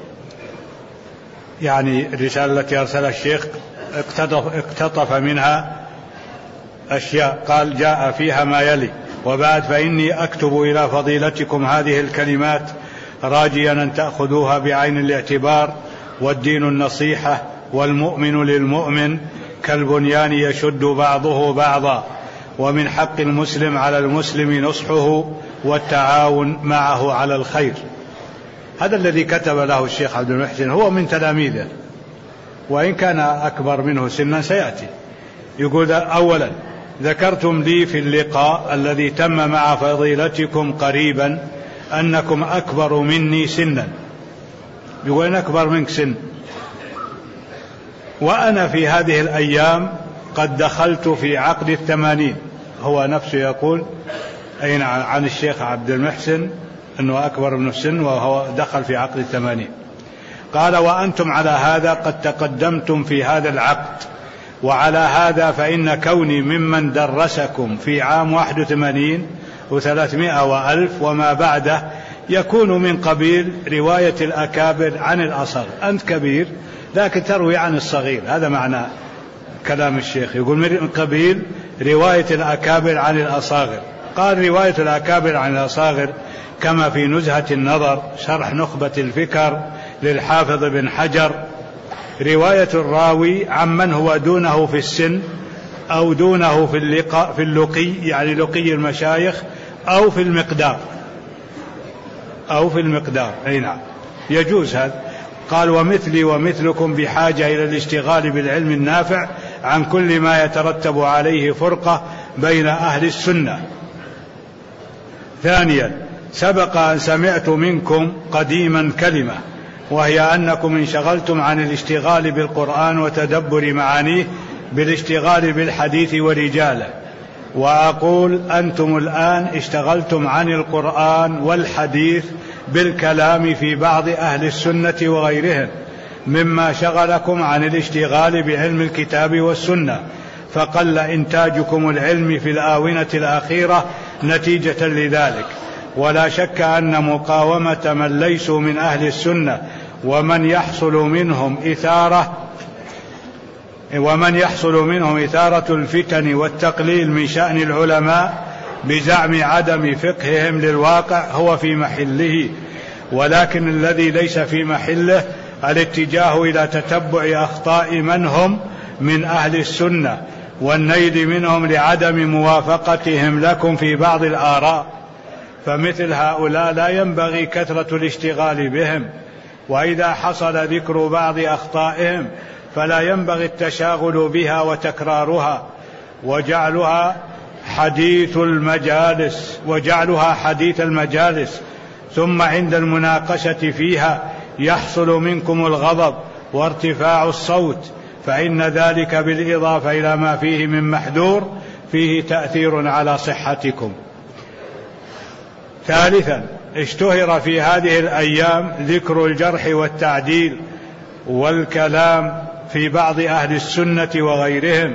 يعني الرسالة التي أرسلها الشيخ اقتطف منها أشياء، قال: جاء فيها ما يلي: وبعد فإني أكتب إلى فضيلتكم هذه الكلمات راجيا أن تأخذوها بعين الاعتبار، والدين النصيحة، والمؤمن للمؤمن كالبنيان يشد بعضه بعضا، ومن حق المسلم على المسلم نصحه والتعاون معه على الخير. هذا الذي كتب له الشيخ عبد المحسن، هو من تلاميذه وإن كان أكبر منه سنا سيأتي. يقول: أولا، ذكرتم لي في اللقاء الذي تم مع فضيلتكم قريبا أنكم أكبر مني سنا. يقول: أنا أكبر منك سن، وأنا في هذه الأيام قد دخلت في عقد 80. هو نفسه يقول أين عن الشيخ عبد المحسن أنه أكبر من السن وهو دخل في عقد 80. قال: وأنتم على هذا قد تقدمتم في هذا العقد، وعلى هذا فإن كوني ممن درسكم في عام 81 و300 وألف وما بعده يكون من قبيل رواية الأكابر عن الأصغر. أنت كبير لكن تروي عن الصغير، هذا معنى كلام الشيخ. يقول من قبيل رواية الأكابر عن الأصاغر. قال: رواية الأكابر عن الأصاغر كما في نزهة النظر شرح نخبة الفكر للحافظ بن حجر، رواية الراوي عمن هو دونه في السن أو دونه في اللقي، يعني لقي المشايخ، أو في المقدار أي نعم، يجوز هذا. قال: ومثلي ومثلكم بحاجة إلى الاشتغال بالعلم النافع عن كل ما يترتب عليه فرقة بين أهل السنة. ثانيا، سبق أن سمعت منكم قديما كلمة، وهي أنكم انشغلتم عن الاشتغال بالقرآن وتدبر معانيه بالاشتغال بالحديث ورجاله، وأقول أنتم الآن اشتغلتم عن القرآن والحديث بالكلام في بعض أهل السنة وغيرهم مما شغلكم عن الاشتغال بعلم الكتاب والسنة، فقل إنتاجكم العلمي في الآونة الأخيرة نتيجة لذلك. ولا شك أن مقاومة من ليسوا من أهل السنة ومن يحصل منهم إثارة الفتن والتقليل من شأن العلماء بزعم عدم فقههم للواقع هو في محله، ولكن الذي ليس في محله الاتجاه إلى تتبع أخطاء من هم من أهل السنة والنيل منهم لعدم موافقتهم لكم في بعض الآراء. فمثل هؤلاء لا ينبغي كثرة الاشتغال بهم، وإذا حصل ذكر بعض أخطائهم فلا ينبغي التشاغل بها وتكرارها وجعلها حديث المجالس، ثم عند المناقشة فيها يحصل منكم الغضب وارتفاع الصوت، فإن ذلك بالإضافة إلى ما فيه من محذور فيه تأثير على صحتكم. ثالثا، اشتهر في هذه الأيام ذكر الجرح والتعديل والكلام في بعض أهل السنة وغيرهم،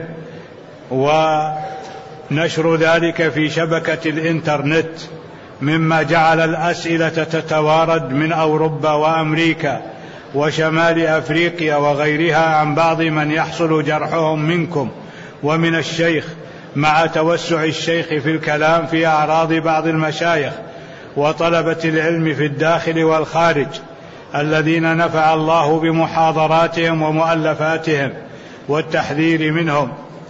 ونشر ذلك في شبكة الإنترنت، مما جعل الأسئلة تتوارد من أوروبا وأمريكا وشمال أفريقيا وغيرها عن بعض من يحصل جرحهم منكم ومن الشيخ، مع توسع الشيخ في الكلام في أعراض بعض المشايخ وطلبة العلم في الداخل والخارج الذين نفع الله بمحاضراتهم ومؤلفاتهم والتحذير منهم،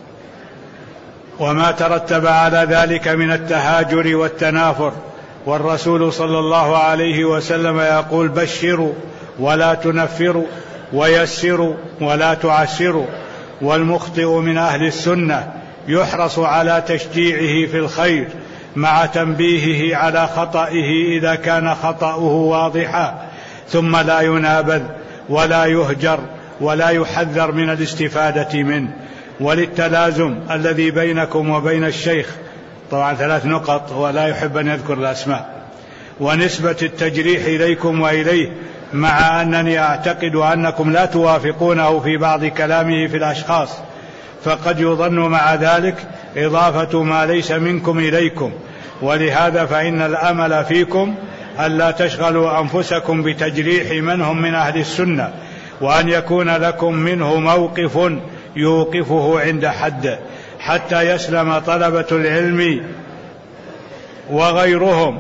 وما ترتب على ذلك من التهاجر والتنافر. والرسول صلى الله عليه وسلم يقول: بشروا ولا تنفروا ويسروا ولا تعسروا. والمخطئ من أهل السنة يحرص على تشجيعه في الخير مع تنبيهه على خطئه إذا كان خطأه واضحا، ثم لا ينابذ ولا يهجر ولا يحذر من الاستفادة منه. وللتلازم الذي بينكم وبين الشيخ، طبعا 3 نقط ولا يحب أن يذكر الأسماء، ونسبة التجريح إليكم وإليه، مع أنني أعتقد أنكم لا توافقونه في بعض كلامه في الأشخاص، فقد يظن مع ذلك إضافة ما ليس منكم إليكم. ولهذا فإن الأمل فيكم ألا تشغلوا أنفسكم بتجريح من هم من أهل السنة، وأن يكون لكم منه موقف يوقفه عند حد، حتى يسلم طلبة العلم وغيرهم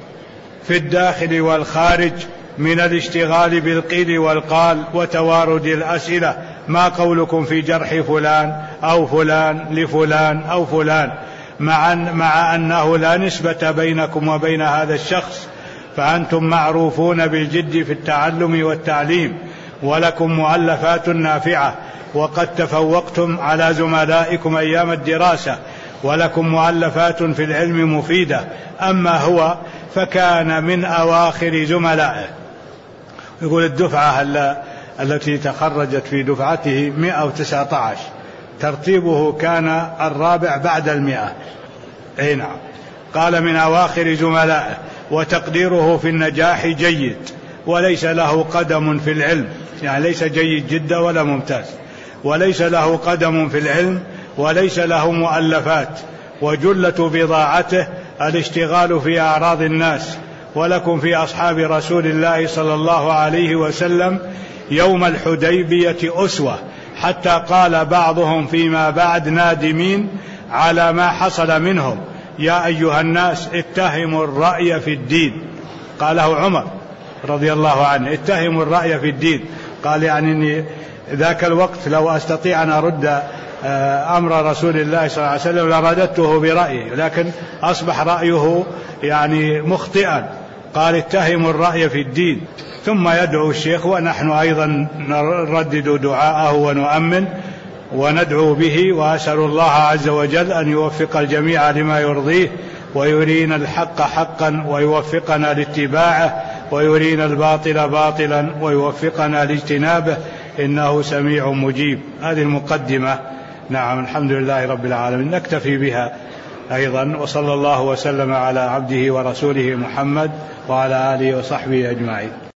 في الداخل والخارج من الاشتغال بالقيل والقال وتوارد الأسئلة. ما قولكم في جرح فلان أو فلان لفلان أو فلان، مع أنه لا نسبة بينكم وبين هذا الشخص، فأنتم معروفون بالجد في التعلم والتعليم، ولكم مؤلفات نافعة، وقد تفوقتم على زملائكم أيام الدراسة، ولكم مؤلفات في العلم مفيدة. أما هو فكان من أواخر زملائه. يقول الدفعة التي تخرجت في دفعته 119، ترتيبه كان الرابع بعد 100. أي نعم، قال من أواخر زملائه، وتقديره في النجاح جيد، وليس له قدم في العلم، يعني ليس جيد جدا ولا ممتاز، وليس له قدم في العلم، وليس له مؤلفات، وجلة بضاعته الاشتغال في أعراض الناس. ولكم في أصحاب رسول الله صلى الله عليه وسلم يوم الحديبية أسوة، حتى قال بعضهم فيما بعد نادمين على ما حصل منهم: يا أيها الناس اتهموا الرأي في الدين. قاله عمر رضي الله عنه: اتهموا الرأي في الدين. قال يعني إني ذاك الوقت لو أستطيع أن أرد أمر رسول الله صلى الله عليه وسلم لرددته برأيه، لكن أصبح رأيه يعني مخطئا. قال: اتهموا الرأي في الدين. ثم يدعو الشيخ، ونحن أيضا نردد دعاءه ونؤمن وندعو به، وأسأل الله عز وجل أن يوفق الجميع لما يرضيه، ويرينا الحق حقا ويوفقنا لاتباعه، ويرينا الباطل باطلا ويوفقنا لاجتنابه، إنه سميع مجيب. هذه المقدمة. نعم، الحمد لله رب العالمين، نكتفي بها أيضا، وصلى الله وسلم على عبده ورسوله محمد وعلى آله وصحبه أجمعين.